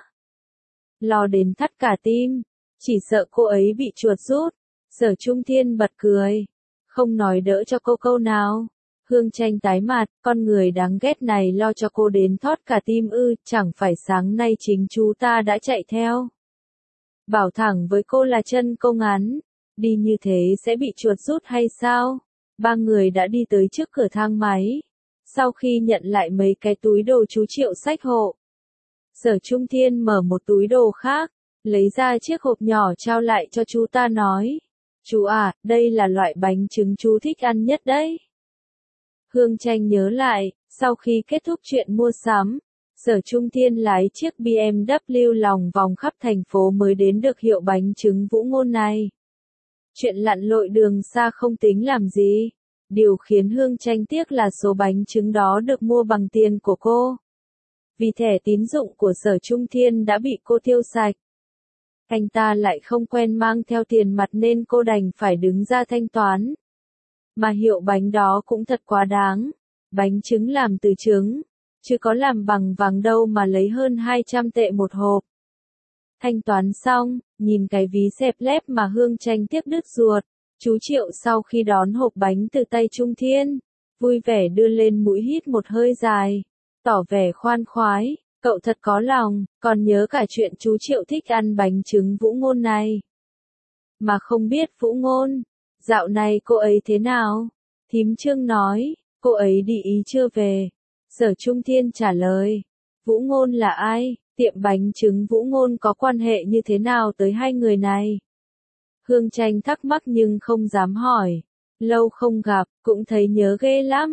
Lo đến thắt cả tim, chỉ sợ cô ấy bị chuột rút. Sở Trung Thiên bật cười, không nói đỡ cho cô câu nào. Hương Tranh tái mặt, con người đáng ghét này lo cho cô đến thót cả tim ư, chẳng phải sáng nay chính chú ta đã chạy theo. Bảo thẳng với cô là chân cô ngắn, đi như thế sẽ bị chuột rút hay sao? Ba người đã đi tới trước cửa thang máy. Sau khi nhận lại mấy cái túi đồ chú Triệu xách hộ, Sở Trung Thiên mở một túi đồ khác, lấy ra chiếc hộp nhỏ trao lại cho chú ta nói. Chú à, đây là loại bánh trứng chú thích ăn nhất đấy. Hương Tranh nhớ lại, sau khi kết thúc chuyện mua sắm, Sở Trung Thiên lái chiếc BMW lòng vòng khắp thành phố mới đến được hiệu bánh trứng Vũ Ngôn này. Chuyện lặn lội đường xa không tính làm gì. Điều khiến Hương Tranh tiếc là số bánh trứng đó được mua bằng tiền của cô. Vì thẻ tín dụng của Sở Trung Thiên đã bị cô tiêu sạch. Anh ta lại không quen mang theo tiền mặt nên cô đành phải đứng ra thanh toán. Mà hiệu bánh đó cũng thật quá đáng. Bánh trứng làm từ trứng, chứ có làm bằng vàng đâu mà lấy hơn 200 tệ một hộp. Thanh toán xong, nhìn cái ví xẹp lép mà Hương Tranh tiếc đứt ruột. Chú Triệu sau khi đón hộp bánh từ tay Trung Thiên, vui vẻ đưa lên mũi hít một hơi dài, tỏ vẻ khoan khoái, cậu thật có lòng, còn nhớ cả chuyện chú Triệu thích ăn bánh trứng Vũ Ngôn này. Mà không biết Vũ Ngôn, dạo này cô ấy thế nào? Thím Trương nói, cô ấy đi Ý chưa về. Sở Trung Thiên trả lời, Vũ Ngôn là ai? Tiệm bánh trứng Vũ Ngôn có quan hệ như thế nào tới hai người này? Hương Tranh thắc mắc nhưng không dám hỏi. Lâu không gặp, cũng thấy nhớ ghê lắm.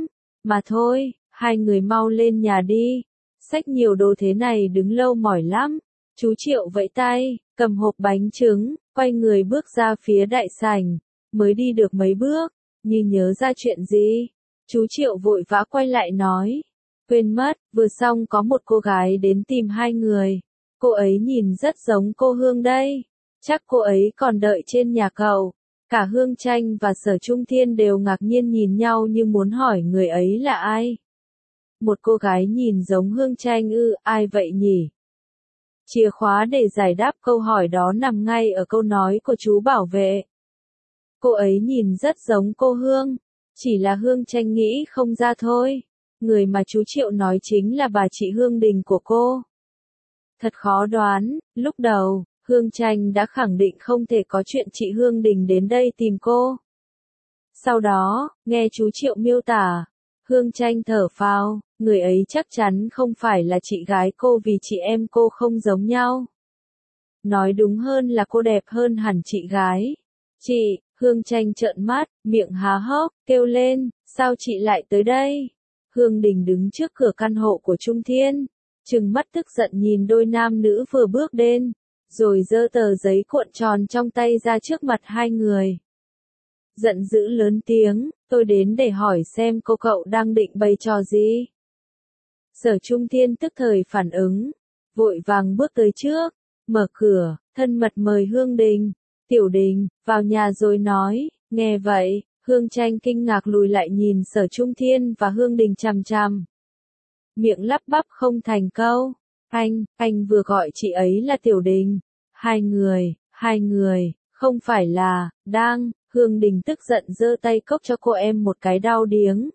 mà thôi, hai người mau lên nhà đi. Xách nhiều đồ thế này đứng lâu mỏi lắm. Chú Triệu vẫy tay, cầm hộp bánh trứng, quay người bước ra phía đại sảnh. Mới đi được mấy bước, như nhớ ra chuyện gì. Chú Triệu vội vã quay lại nói. Quên mất, vừa xong có một cô gái đến tìm hai người. Cô ấy nhìn rất giống cô Hương đây. Chắc cô ấy còn đợi trên nhà cậu. Cả Hương Tranh và Sở Trung Thiên đều ngạc nhiên nhìn nhau như muốn hỏi người ấy là ai. Một cô gái nhìn giống Hương Tranh ư, ai vậy nhỉ? Chìa khóa để giải đáp câu hỏi đó nằm ngay ở câu nói của chú bảo vệ. Cô ấy nhìn rất giống cô Hương, chỉ là Hương Tranh nghĩ không ra thôi. Người mà chú Triệu nói chính là bà chị Hương Đình của cô. Thật khó đoán, lúc đầu, Hương Tranh đã khẳng định không thể có chuyện chị Hương Đình đến đây tìm cô. Sau đó, nghe chú Triệu miêu tả, Hương Tranh thở phào, người ấy chắc chắn không phải là chị gái cô vì chị em cô không giống nhau. Nói đúng hơn là cô đẹp hơn hẳn chị gái. Chị, Hương Tranh trợn mắt, miệng há hốc, kêu lên, sao chị lại tới đây? Hương Đình đứng trước cửa căn hộ của Trung Thiên, trừng mắt tức giận nhìn đôi nam nữ vừa bước đến, rồi giơ tờ giấy cuộn tròn trong tay ra trước mặt hai người. Giận dữ lớn tiếng, tôi đến để hỏi xem cô cậu đang định bày trò gì. Sở Trung Thiên tức thời phản ứng, vội vàng bước tới trước, mở cửa, thân mật mời Hương Đình, Tiểu Đình, vào nhà rồi nói, nghe vậy, Hương Tranh kinh ngạc lùi lại nhìn Sở Trung Thiên và Hương Đình chằm chằm. Miệng lắp bắp không thành câu, anh vừa gọi chị ấy là Tiểu Đình. Hai người, không phải là, Hương Đình tức giận giơ tay cốc cho cô em một cái đau điếng.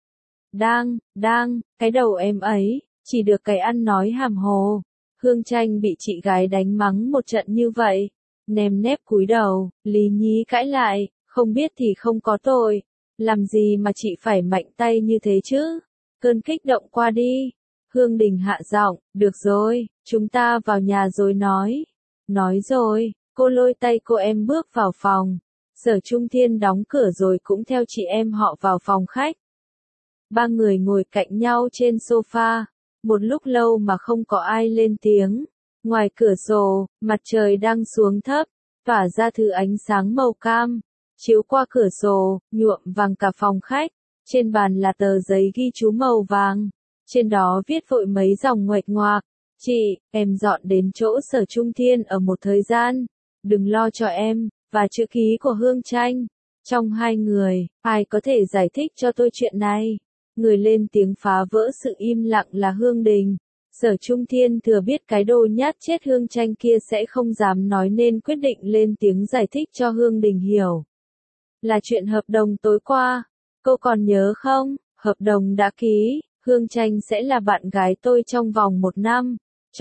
Cái đầu em ấy, chỉ được cái ăn nói hàm hồ. Hương Tranh bị chị gái đánh mắng một trận như vậy, nèm nép cúi đầu, lý nhí cãi lại, không biết thì không có tội, làm gì mà chị phải mạnh tay như thế chứ? Cơn kích động qua đi. Hương Đình hạ giọng, được rồi, chúng ta vào nhà rồi nói. Nói rồi, cô lôi tay cô em bước vào phòng. Sở Trung Thiên đóng cửa rồi cũng theo chị em họ vào phòng khách. Ba người ngồi cạnh nhau trên sofa, một lúc lâu mà không có ai lên tiếng. Ngoài cửa sổ, mặt trời đang xuống thấp, tỏa ra thứ ánh sáng màu cam, chiếu qua cửa sổ, nhuộm vàng cả phòng khách. Trên bàn là tờ giấy ghi chú màu vàng, trên đó viết vội mấy dòng nguệch ngoạc. Chị, em dọn đến chỗ Sở Trung Thiên ở một thời gian, đừng lo cho em, và chữ ký của Hương Tranh. Trong hai người, ai có thể giải thích cho tôi chuyện này? Người lên tiếng phá vỡ sự im lặng là Hương Đình. Sở Trung Thiên thừa biết cái đồ nhát chết Hương Tranh kia sẽ không dám nói nên quyết định lên tiếng giải thích cho Hương Đình hiểu. Là chuyện hợp đồng tối qua, cô còn nhớ không? Hợp đồng đã ký, Hương Tranh sẽ là bạn gái tôi trong vòng 1 năm,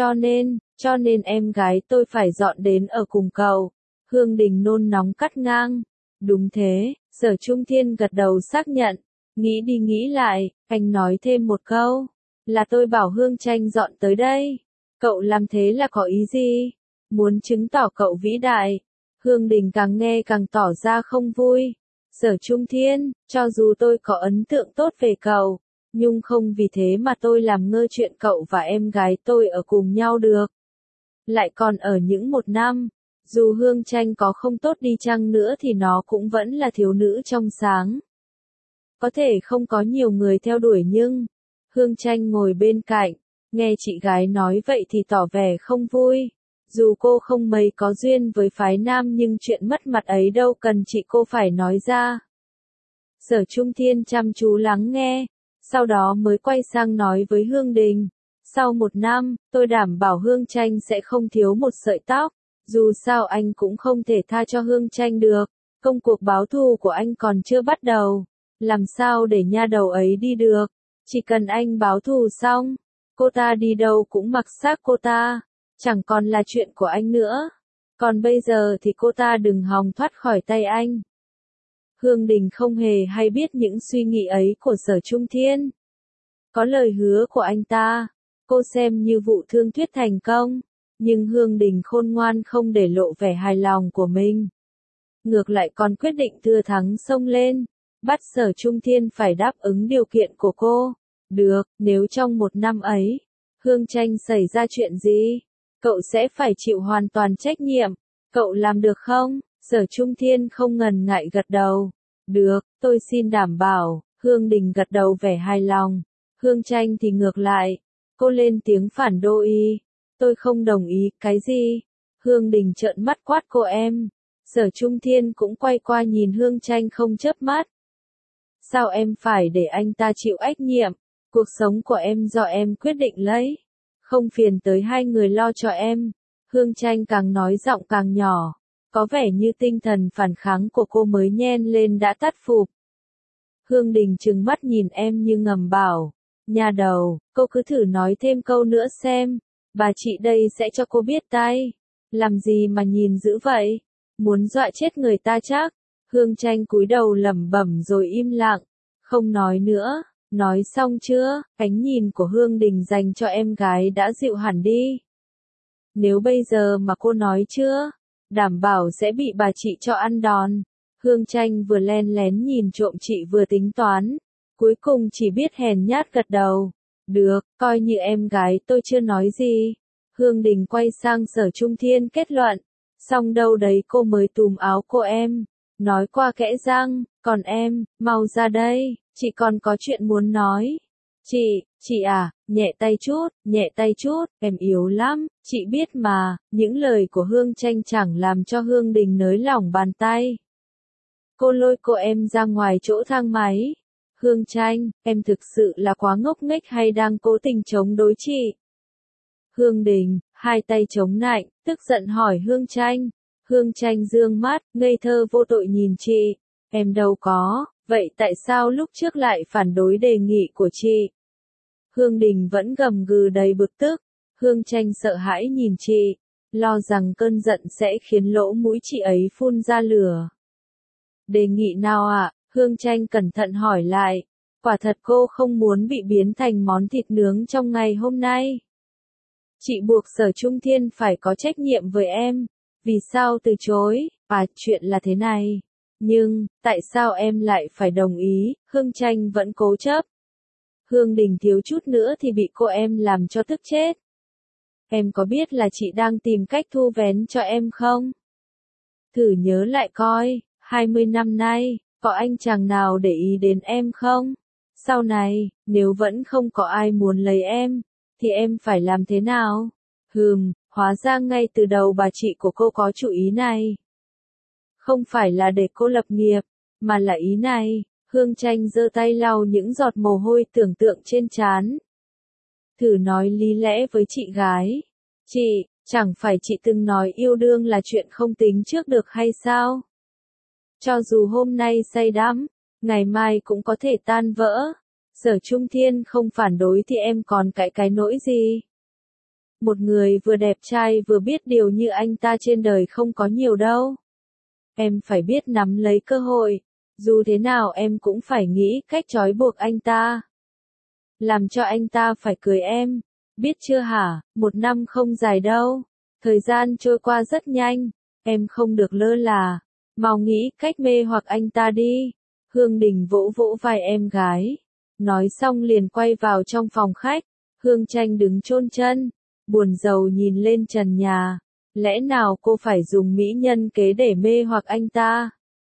cho nên em gái tôi phải dọn đến ở cùng cậu. Hương Đình nôn nóng cắt ngang. Đúng thế, Sở Trung Thiên gật đầu xác nhận. Nghĩ đi nghĩ lại, anh nói thêm một câu. Là tôi bảo Hương Tranh dọn tới đây. Cậu làm thế là có ý gì? Muốn chứng tỏ cậu vĩ đại. Hương Đình càng nghe càng tỏ ra không vui. Sở Trung Thiên, cho dù tôi có ấn tượng tốt về cậu, nhưng không vì thế mà tôi làm ngơ chuyện cậu và em gái tôi ở cùng nhau được. Lại còn ở những 1 năm. Dù Hương Tranh có không tốt đi chăng nữa thì nó cũng vẫn là thiếu nữ trong sáng. Có thể không có nhiều người theo đuổi nhưng, Hương Tranh ngồi bên cạnh, nghe chị gái nói vậy thì tỏ vẻ không vui. Dù cô không mấy có duyên với phái nam nhưng chuyện mất mặt ấy đâu cần chị cô phải nói ra. Sở Trung Thiên chăm chú lắng nghe, sau đó mới quay sang nói với Hương Đình. Sau 1 năm, tôi đảm bảo Hương Tranh sẽ không thiếu một sợi tóc. Dù sao anh cũng không thể tha cho Hương Tranh được. Công cuộc báo thù của anh còn chưa bắt đầu. Làm sao để nha đầu ấy đi được? Chỉ cần anh báo thù xong, cô ta đi đâu cũng mặc xác cô ta. Chẳng còn là chuyện của anh nữa. Còn bây giờ thì cô ta đừng hòng thoát khỏi tay anh. Hương Đình không hề hay biết những suy nghĩ ấy của Sở Trung Thiên. Có lời hứa của anh ta, cô xem như vụ thương thuyết thành công. Nhưng Hương Đình khôn ngoan không để lộ vẻ hài lòng của mình. Ngược lại còn quyết định thừa thắng xông lên. bắt Sở Trung Thiên phải đáp ứng điều kiện của cô. Được, nếu trong một năm ấy, Hương Tranh xảy ra chuyện gì, cậu sẽ phải chịu hoàn toàn trách nhiệm. Cậu làm được không? Sở Trung Thiên không ngần ngại gật đầu. Được, tôi xin đảm bảo. Hương Đình gật đầu vẻ hài lòng. Hương Tranh thì ngược lại. Cô lên tiếng phản đối. Tôi không đồng ý. Cái gì? Hương Đình trợn mắt quát cô em. Sở Trung Thiên cũng quay qua nhìn Hương Tranh không chớp mắt. Sao em phải để anh ta chịu trách nhiệm? Cuộc sống của em do em quyết định lấy. Không phiền tới hai người lo cho em. Hương Tranh càng nói giọng càng nhỏ. Có vẻ như tinh thần phản kháng của cô mới nhen lên đã tắt phục. Hương Đình trừng mắt nhìn em như ngầm bảo. Nhà đầu, cô cứ thử nói thêm câu nữa xem. Bà chị đây sẽ cho cô biết tay. Làm gì mà nhìn dữ vậy? Muốn dọa chết người ta chắc. Hương Tranh cúi đầu lẩm bẩm rồi im lặng. Không nói nữa. Nói xong chưa? Ánh nhìn của Hương Đình dành cho em gái đã dịu hẳn đi. Nếu bây giờ mà cô nói chưa, đảm bảo sẽ bị bà chị cho ăn đòn. Hương Tranh vừa len lén nhìn trộm chị vừa tính toán. Cuối cùng chỉ biết hèn nhát gật đầu. Được, coi như em gái tôi chưa nói gì. Hương Đình quay sang Sở Trung Thiên kết luận. Xong đâu đấy cô mới túm áo cô em. Nói qua kẽ răng, còn em, mau ra đây, chị còn có chuyện muốn nói. Chị à, nhẹ tay chút, em yếu lắm, chị biết mà, những lời của Hương Tranh chẳng làm cho Hương Đình nới lỏng bàn tay. Cô lôi cô em ra ngoài chỗ thang máy. Hương Tranh, em thực sự là quá ngốc nghếch hay đang cố tình chống đối chị? Hương Đình, hai tay chống nạnh, tức giận hỏi Hương Tranh. Hương Tranh dương mắt, ngây thơ vô tội nhìn chị. Em đâu có, vậy tại sao lúc trước lại phản đối đề nghị của chị? Hương Đình vẫn gầm gừ đầy bực tức. Hương Tranh sợ hãi nhìn chị, lo rằng cơn giận sẽ khiến lỗ mũi chị ấy phun ra lửa. Đề nghị nào ạ? Hương Tranh cẩn thận hỏi lại. Quả thật cô không muốn bị biến thành món thịt nướng trong ngày hôm nay. Chị buộc Sở Trung Thiên phải có trách nhiệm với em. Vì sao từ chối? Chuyện là thế này. Nhưng, tại sao em lại phải đồng ý? Hương Tranh vẫn cố chấp. Hương Đình thiếu chút nữa thì bị cô em làm cho tức chết. Em có biết là chị đang tìm cách thu vén cho em không? Thử nhớ lại coi, 20 năm nay, có anh chàng nào để ý đến em không? Sau này, nếu vẫn không có ai muốn lấy em, thì em phải làm thế nào? Hóa ra ngay từ đầu bà chị của cô có chủ ý này. Không phải là để cô lập nghiệp, mà là ý này. Hương Tranh giơ tay lau những giọt mồ hôi tưởng tượng trên trán. Thử nói lý lẽ với chị gái. Chị, chẳng phải chị từng nói yêu đương là chuyện không tính trước được hay sao? Cho dù hôm nay say đắm, ngày mai cũng có thể tan vỡ. Sở Trung Thiên không phản đối thì em còn cái nỗi gì? Một người vừa đẹp trai vừa biết điều như anh ta trên đời không có nhiều đâu. Em phải biết nắm lấy cơ hội. Dù thế nào em cũng phải nghĩ cách trói buộc anh ta. Làm cho anh ta phải cười em. Biết chưa hả? 1 năm không dài đâu. Thời gian trôi qua rất nhanh. Em không được lơ là. Mau nghĩ cách mê hoặc anh ta đi. Hương Đình vỗ vỗ vai em gái. Nói xong liền quay vào trong phòng khách. Hương Tranh đứng chôn chân, buồn rầu nhìn lên trần nhà. Lẽ nào cô phải dùng mỹ nhân kế để mê hoặc anh ta?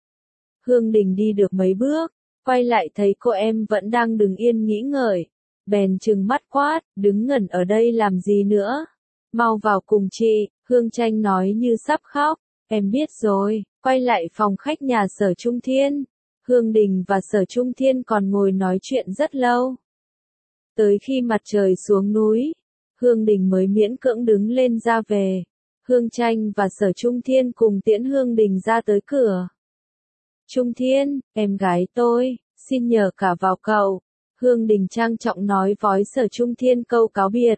Hương Đình đi được mấy bước, quay lại thấy cô em vẫn đang đứng yên nghĩ ngợi. Bèn trừng mắt quát, đứng ngẩn ở đây làm gì nữa? Mau vào cùng chị, Hương Tranh nói như sắp khóc. Em biết rồi, quay lại phòng khách nhà Sở Trung Thiên. Hương Đình và Sở Trung Thiên còn ngồi nói chuyện rất lâu. Tới khi mặt trời xuống núi, Hương Đình mới miễn cưỡng đứng lên ra về. Hương Tranh và Sở Trung Thiên cùng tiễn Hương Đình ra tới cửa. Trung Thiên, em gái tôi, xin nhờ cả vào cậu. Hương Đình trang trọng nói với Sở Trung Thiên câu cáo biệt.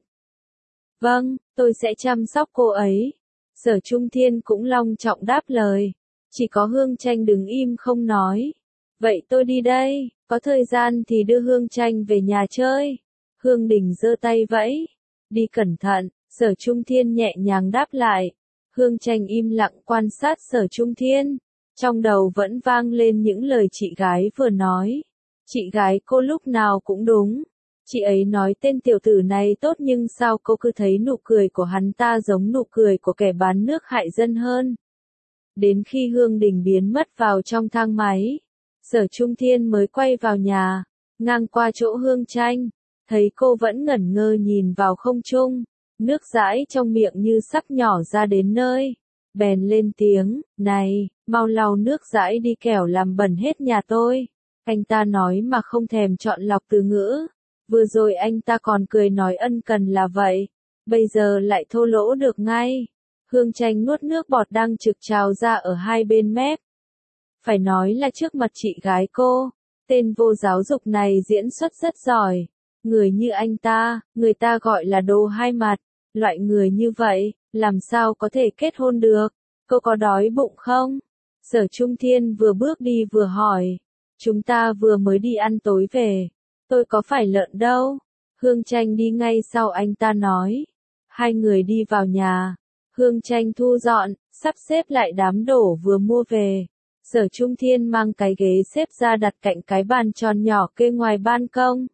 Vâng, tôi sẽ chăm sóc cô ấy. Sở Trung Thiên cũng long trọng đáp lời. Chỉ có Hương Tranh đứng im không nói. Vậy tôi đi đây, có thời gian thì đưa Hương Tranh về nhà chơi. Hương Đình giơ tay vẫy. Đi cẩn thận, Sở Trung Thiên nhẹ nhàng đáp lại. Hương Tranh im lặng quan sát Sở Trung Thiên. Trong đầu vẫn vang lên những lời chị gái vừa nói. Chị gái cô lúc nào cũng đúng. Chị ấy nói tên tiểu tử này tốt nhưng sao cô cứ thấy nụ cười của hắn ta giống nụ cười của kẻ bán nước hại dân hơn. Đến khi Hương Đình biến mất vào trong thang máy, Sở Trung Thiên mới quay vào nhà, ngang qua chỗ Hương Tranh, thấy cô vẫn ngẩn ngơ nhìn vào không trung, nước dãi trong miệng như sắp nhỏ ra đến nơi. Bèn lên tiếng, này, mau lau nước dãi đi kẻo làm bẩn hết nhà tôi. Anh ta nói mà không thèm chọn lọc từ ngữ. Vừa rồi anh ta còn cười nói ân cần là vậy, bây giờ lại thô lỗ được ngay. Hương Tranh nuốt nước bọt đang trực trào ra ở hai bên mép. Phải nói là trước mặt chị gái cô, tên vô giáo dục này diễn xuất rất giỏi. Người như anh ta, người ta gọi là đồ hai mặt. Loại người như vậy, làm sao có thể kết hôn được? Cô có đói bụng không? Sở Trung Thiên vừa bước đi vừa hỏi. Chúng ta vừa mới đi ăn tối về. Tôi có phải lợn đâu. Hương Tranh đi ngay sau anh ta nói. Hai người đi vào nhà. Hương Tranh thu dọn, sắp xếp lại đám đồ vừa mua về. Sở Trung Thiên mang cái ghế xếp ra đặt cạnh cái bàn tròn nhỏ kê ngoài ban công.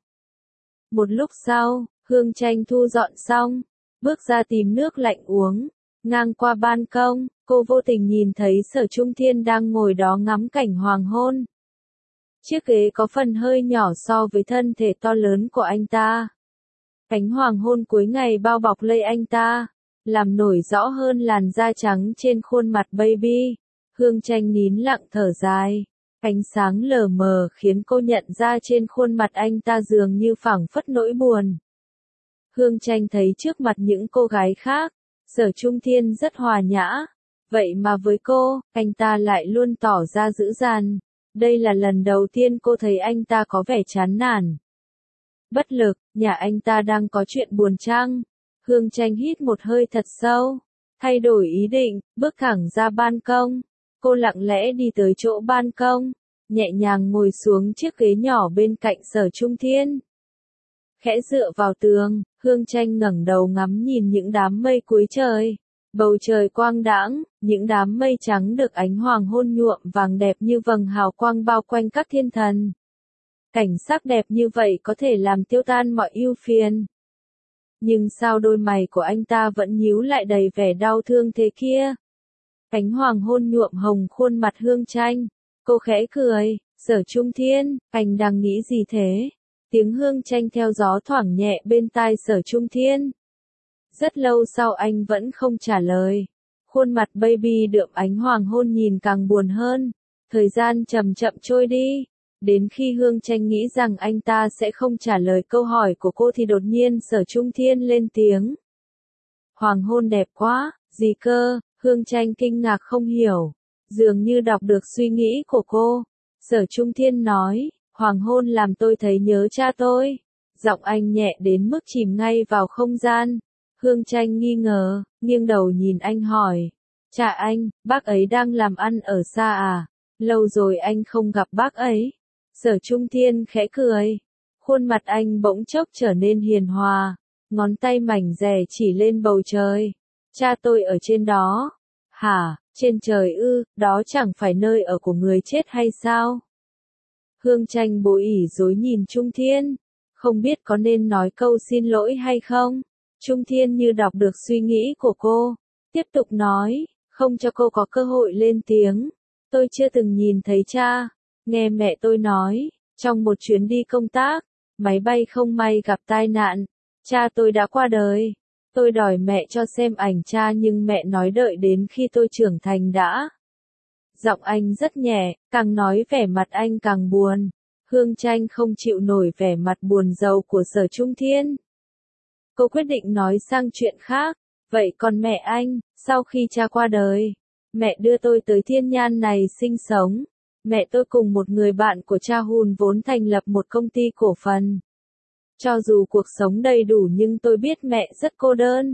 Một lúc sau, Hương Tranh thu dọn xong, bước ra tìm nước lạnh uống. Ngang qua ban công, cô vô tình nhìn thấy Sở Trung Thiên đang ngồi đó ngắm cảnh hoàng hôn. Chiếc ghế có phần hơi nhỏ so với thân thể to lớn của anh ta. Ánh hoàng hôn cuối ngày bao bọc lấy anh ta, làm nổi rõ hơn làn da trắng trên khuôn mặt baby. Hương Tranh nín lặng thở dài. Ánh sáng lờ mờ khiến cô nhận ra trên khuôn mặt anh ta dường như phảng phất nỗi buồn. Hương Tranh thấy trước mặt những cô gái khác, Sở Trung Thiên rất hòa nhã. Vậy mà với cô, anh ta lại luôn tỏ ra dữ dằn. Đây là lần đầu tiên cô thấy anh ta có vẻ chán nản. Bất lực, nhà anh ta đang có chuyện buồn chăng? Hương Tranh hít một hơi thật sâu, thay đổi ý định, bước thẳng ra ban công. Cô lặng lẽ đi tới chỗ ban công, nhẹ nhàng ngồi xuống chiếc ghế nhỏ bên cạnh Sở Trung Thiên. Khẽ dựa vào tường, Hương Tranh ngẩng đầu ngắm nhìn những đám mây cuối trời. Bầu trời quang đãng, những đám mây trắng được ánh hoàng hôn nhuộm vàng đẹp như vầng hào quang bao quanh các thiên thần. Cảnh sắc đẹp như vậy có thể làm tiêu tan mọi ưu phiền. Nhưng sao đôi mày của anh ta vẫn nhíu lại đầy vẻ đau thương thế kia? Ánh hoàng hôn nhuộm hồng khuôn mặt Hương Tranh. Cô khẽ cười, Sở Trung Thiên, anh đang nghĩ gì thế? Tiếng Hương Tranh theo gió thoảng nhẹ bên tai Sở Trung Thiên. Rất lâu sau anh vẫn không trả lời. Khuôn mặt baby đượm ánh hoàng hôn nhìn càng buồn hơn. Thời gian chậm chậm trôi đi. Đến khi Hương Tranh nghĩ rằng anh ta sẽ không trả lời câu hỏi của cô thì đột nhiên Sở Trung Thiên lên tiếng. Hoàng hôn đẹp quá, gì cơ? Hương Tranh kinh ngạc không hiểu. Dường như đọc được suy nghĩ của cô. Sở Trung Thiên nói, hoàng hôn làm tôi thấy nhớ cha tôi. Giọng anh nhẹ đến mức chìm ngay vào không gian. Hương Tranh nghi ngờ, nghiêng đầu nhìn anh hỏi. Cha anh, bác ấy đang làm ăn ở xa à? Lâu rồi anh không gặp bác ấy. Sở Trung Thiên khẽ cười. Khuôn mặt anh bỗng chốc trở nên hiền hòa. Ngón tay mảnh dẻ chỉ lên bầu trời. Cha tôi ở trên đó. Hả, trên trời ư, đó chẳng phải nơi ở của người chết hay sao? Hương Tranh bối ỉ dối nhìn Trung Thiên. Không biết có nên nói câu xin lỗi hay không? Trung Thiên như đọc được suy nghĩ của cô. Tiếp tục nói, không cho cô có cơ hội lên tiếng. Tôi chưa từng nhìn thấy cha. Nghe mẹ tôi nói, trong một chuyến đi công tác, máy bay không may gặp tai nạn. Cha tôi đã qua đời. Tôi đòi mẹ cho xem ảnh cha nhưng mẹ nói đợi đến khi tôi trưởng thành đã. Giọng anh rất nhẹ, càng nói vẻ mặt anh càng buồn. Hương Tranh không chịu nổi vẻ mặt buồn rầu của Sở Trung Thiên. Cô quyết định nói sang chuyện khác. Vậy còn mẹ anh, sau khi cha qua đời, mẹ đưa tôi tới thiên nhan này sinh sống. Mẹ tôi cùng một người bạn của cha hùn vốn thành lập một công ty cổ phần. Cho dù cuộc sống đầy đủ nhưng tôi biết mẹ rất cô đơn.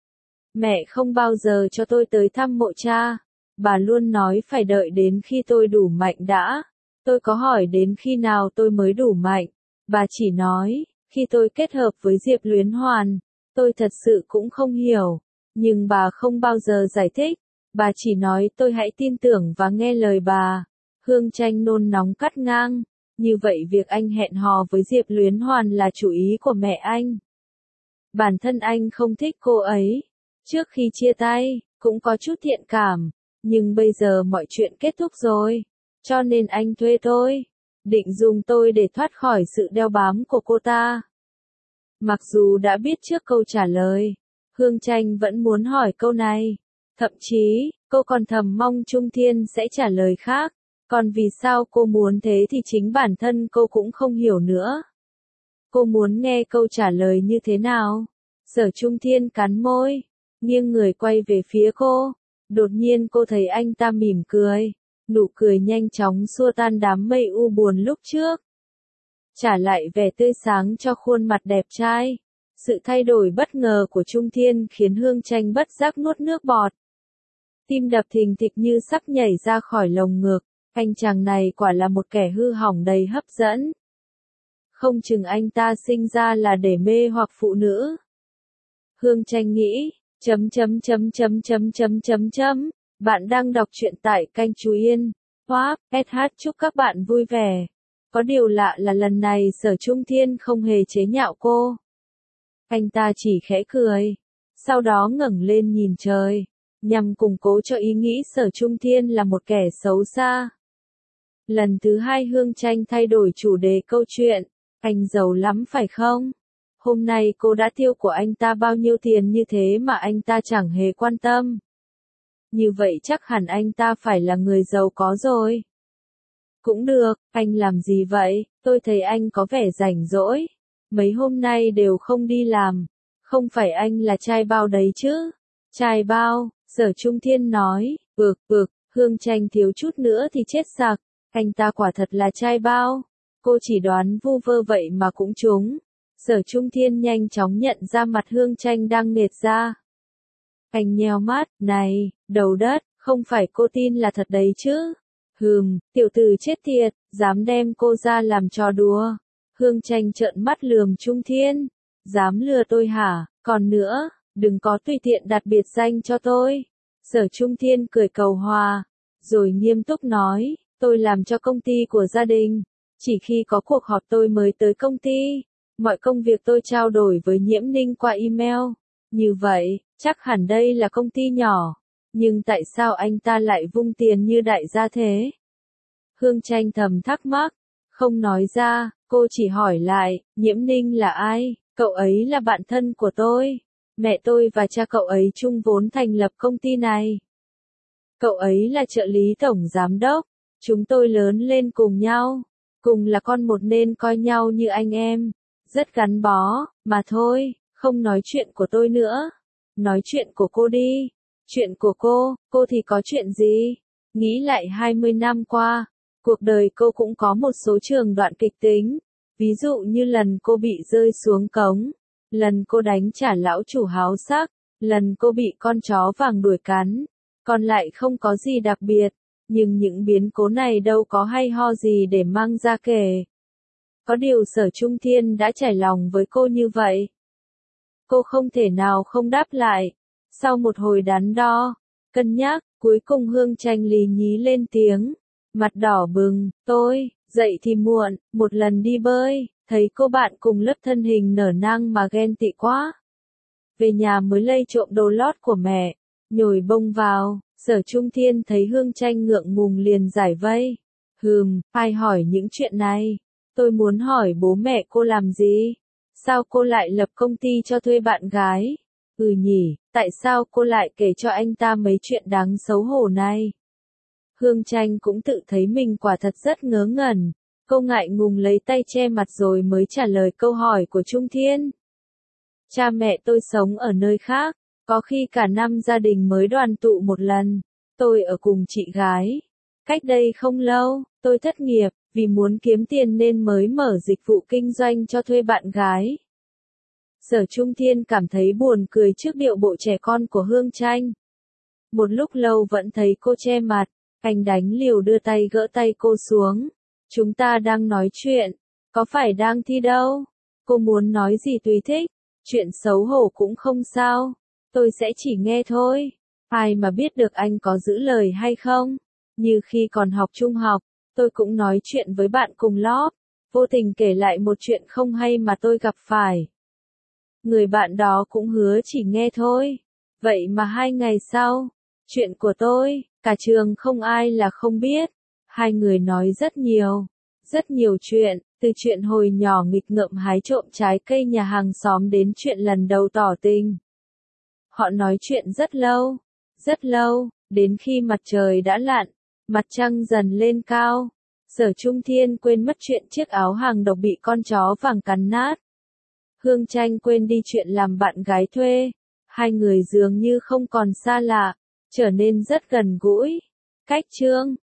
Mẹ không bao giờ cho tôi tới thăm mộ cha. Bà luôn nói phải đợi đến khi tôi đủ mạnh đã. Tôi có hỏi đến khi nào tôi mới đủ mạnh. Bà chỉ nói, khi tôi kết hợp với Diệp Luyến Hoàn. Tôi thật sự cũng không hiểu. Nhưng bà không bao giờ giải thích. Bà chỉ nói tôi hãy tin tưởng và nghe lời bà. Hương Tranh nôn nóng cắt ngang. Như vậy việc anh hẹn hò với Diệp Luyến Hoàn là chủ ý của mẹ anh. Bản thân anh không thích cô ấy. Trước khi chia tay, cũng có chút thiện cảm. Nhưng bây giờ mọi chuyện kết thúc rồi. Cho nên anh thuê tôi. Định dùng tôi để thoát khỏi sự đeo bám của cô ta. Mặc dù đã biết trước câu trả lời, Hương Tranh vẫn muốn hỏi câu này. Thậm chí, cô còn thầm mong Trung Thiên sẽ trả lời khác. Còn vì sao cô muốn thế thì chính bản thân cô cũng không hiểu nữa. Cô muốn nghe câu trả lời như thế nào? Sở Trung Thiên cắn môi, nghiêng người quay về phía cô. Đột nhiên cô thấy anh ta mỉm cười. Nụ cười nhanh chóng xua tan đám mây u buồn lúc trước. Trả lại vẻ tươi sáng cho khuôn mặt đẹp trai. Sự thay đổi bất ngờ của Trung Thiên khiến Hương Tranh bất giác nuốt nước bọt. Tim đập thình thịch như sắp nhảy ra khỏi lồng ngực. Anh chàng này quả là một kẻ hư hỏng đầy hấp dẫn. Không chừng anh ta sinh ra là để mê hoặc phụ nữ. Hương Tranh nghĩ, Bạn đang đọc truyện tại kênh Chú Yên. Wow, SH chúc các bạn vui vẻ. Có điều lạ là lần này Sở Trung Thiên không hề chế nhạo cô. Anh ta chỉ khẽ cười. Sau đó ngẩng lên nhìn trời. Nhằm củng cố cho ý nghĩ Sở Trung Thiên là một kẻ xấu xa. Lần thứ hai Hương Tranh thay đổi chủ đề câu chuyện. Anh giàu lắm phải không? Hôm nay cô đã tiêu của anh ta bao nhiêu tiền như thế mà anh ta chẳng hề quan tâm. Như vậy chắc hẳn anh ta phải là người giàu có rồi. Cũng được, anh làm gì vậy? Tôi thấy anh có vẻ rảnh rỗi. Mấy hôm nay đều không đi làm. Không phải anh là trai bao đấy chứ? Trai bao, Sở Trung Thiên nói, Hương Tranh thiếu chút nữa thì chết sặc. Anh ta quả thật là trai bao. Cô chỉ đoán vu vơ vậy mà cũng trúng. Sở Trung Thiên nhanh chóng nhận ra mặt Hương Tranh đang nghệt ra. Anh nheo mắt, này, đầu đất, không phải cô tin là thật đấy chứ? Tiểu tử chết tiệt, dám đem cô ra làm trò đùa. Hương Tranh trợn mắt lườm Trung Thiên. Dám lừa tôi hả? Còn nữa, đừng có tùy tiện đặt biệt danh cho tôi. Sở Trung Thiên cười cầu hòa, rồi nghiêm túc nói, tôi làm cho công ty của gia đình. Chỉ khi có cuộc họp tôi mới tới công ty. Mọi công việc tôi trao đổi với Nhiễm Ninh qua email. Như vậy, chắc hẳn đây là công ty nhỏ. Nhưng tại sao anh ta lại vung tiền như đại gia thế? Hương Tranh thầm thắc mắc. Không nói ra, cô chỉ hỏi lại, Nhiễm Ninh là ai? Cậu ấy là bạn thân của tôi. Mẹ tôi và cha cậu ấy chung vốn thành lập công ty này. Cậu ấy là trợ lý tổng giám đốc. Chúng tôi lớn lên cùng nhau. Cùng là con một nên coi nhau như anh em. Rất gắn bó, mà thôi, không nói chuyện của tôi nữa. Nói chuyện của cô đi. Chuyện của cô thì có chuyện gì? Nghĩ lại 20 năm qua, cuộc đời cô cũng có một số trường đoạn kịch tính. Ví dụ như lần cô bị rơi xuống cống, lần cô đánh trả lão chủ háo sắc, lần cô bị con chó vàng đuổi cắn. Còn lại không có gì đặc biệt, nhưng những biến cố này đâu có hay ho gì để mang ra kể. Có điều Sở Trung Thiên đã trải lòng với cô như vậy. Cô không thể nào không đáp lại. Sau một hồi đắn đo, cân nhắc, cuối cùng Hương Tranh lì nhí lên tiếng. Mặt đỏ bừng, tôi, dậy thì muộn, một lần đi bơi, thấy cô bạn cùng lớp thân hình nở nang mà ghen tị quá. Về nhà mới lây trộm đồ lót của mẹ, nhồi bông vào, Sở Trung Thiên thấy Hương Tranh ngượng ngùng liền giải vây. Ai hỏi những chuyện này? Tôi muốn hỏi bố mẹ cô làm gì? Sao cô lại lập công ty cho thuê bạn gái? Nhỉ, tại sao cô lại kể cho anh ta mấy chuyện đáng xấu hổ này? Hương Tranh cũng tự thấy mình quả thật rất ngớ ngẩn. Cô ngại ngùng lấy tay che mặt rồi mới trả lời câu hỏi của Trung Thiên. Cha mẹ tôi sống ở nơi khác, có khi cả năm gia đình mới đoàn tụ một lần. Tôi ở cùng chị gái. Cách đây không lâu, tôi thất nghiệp, vì muốn kiếm tiền nên mới mở dịch vụ kinh doanh cho thuê bạn gái. Sở Trung Thiên cảm thấy buồn cười trước điệu bộ trẻ con của Hương Tranh. Một lúc lâu vẫn thấy cô che mặt, anh đánh liều đưa tay gỡ tay cô xuống. Chúng ta đang nói chuyện, có phải đang thi đâu? Cô muốn nói gì tùy thích, chuyện xấu hổ cũng không sao, tôi sẽ chỉ nghe thôi. Ai mà biết được anh có giữ lời hay không? Như khi còn học trung học, tôi cũng nói chuyện với bạn cùng lớp, vô tình kể lại một chuyện không hay mà tôi gặp phải. Người bạn đó cũng hứa chỉ nghe thôi. Vậy mà 2 ngày sau, chuyện của tôi, cả trường không ai là không biết. Hai người nói rất nhiều chuyện, từ chuyện hồi nhỏ nghịch ngợm hái trộm trái cây nhà hàng xóm đến chuyện lần đầu tỏ tình. Họ nói chuyện rất lâu, đến khi mặt trời đã lặn, mặt trăng dần lên cao. Sở Trung Thiên quên mất chuyện chiếc áo hàng độc bị con chó vàng cắn nát. Hương Tranh quên đi chuyện làm bạn gái thuê. Hai người dường như không còn xa lạ, trở nên rất gần gũi. Cách chương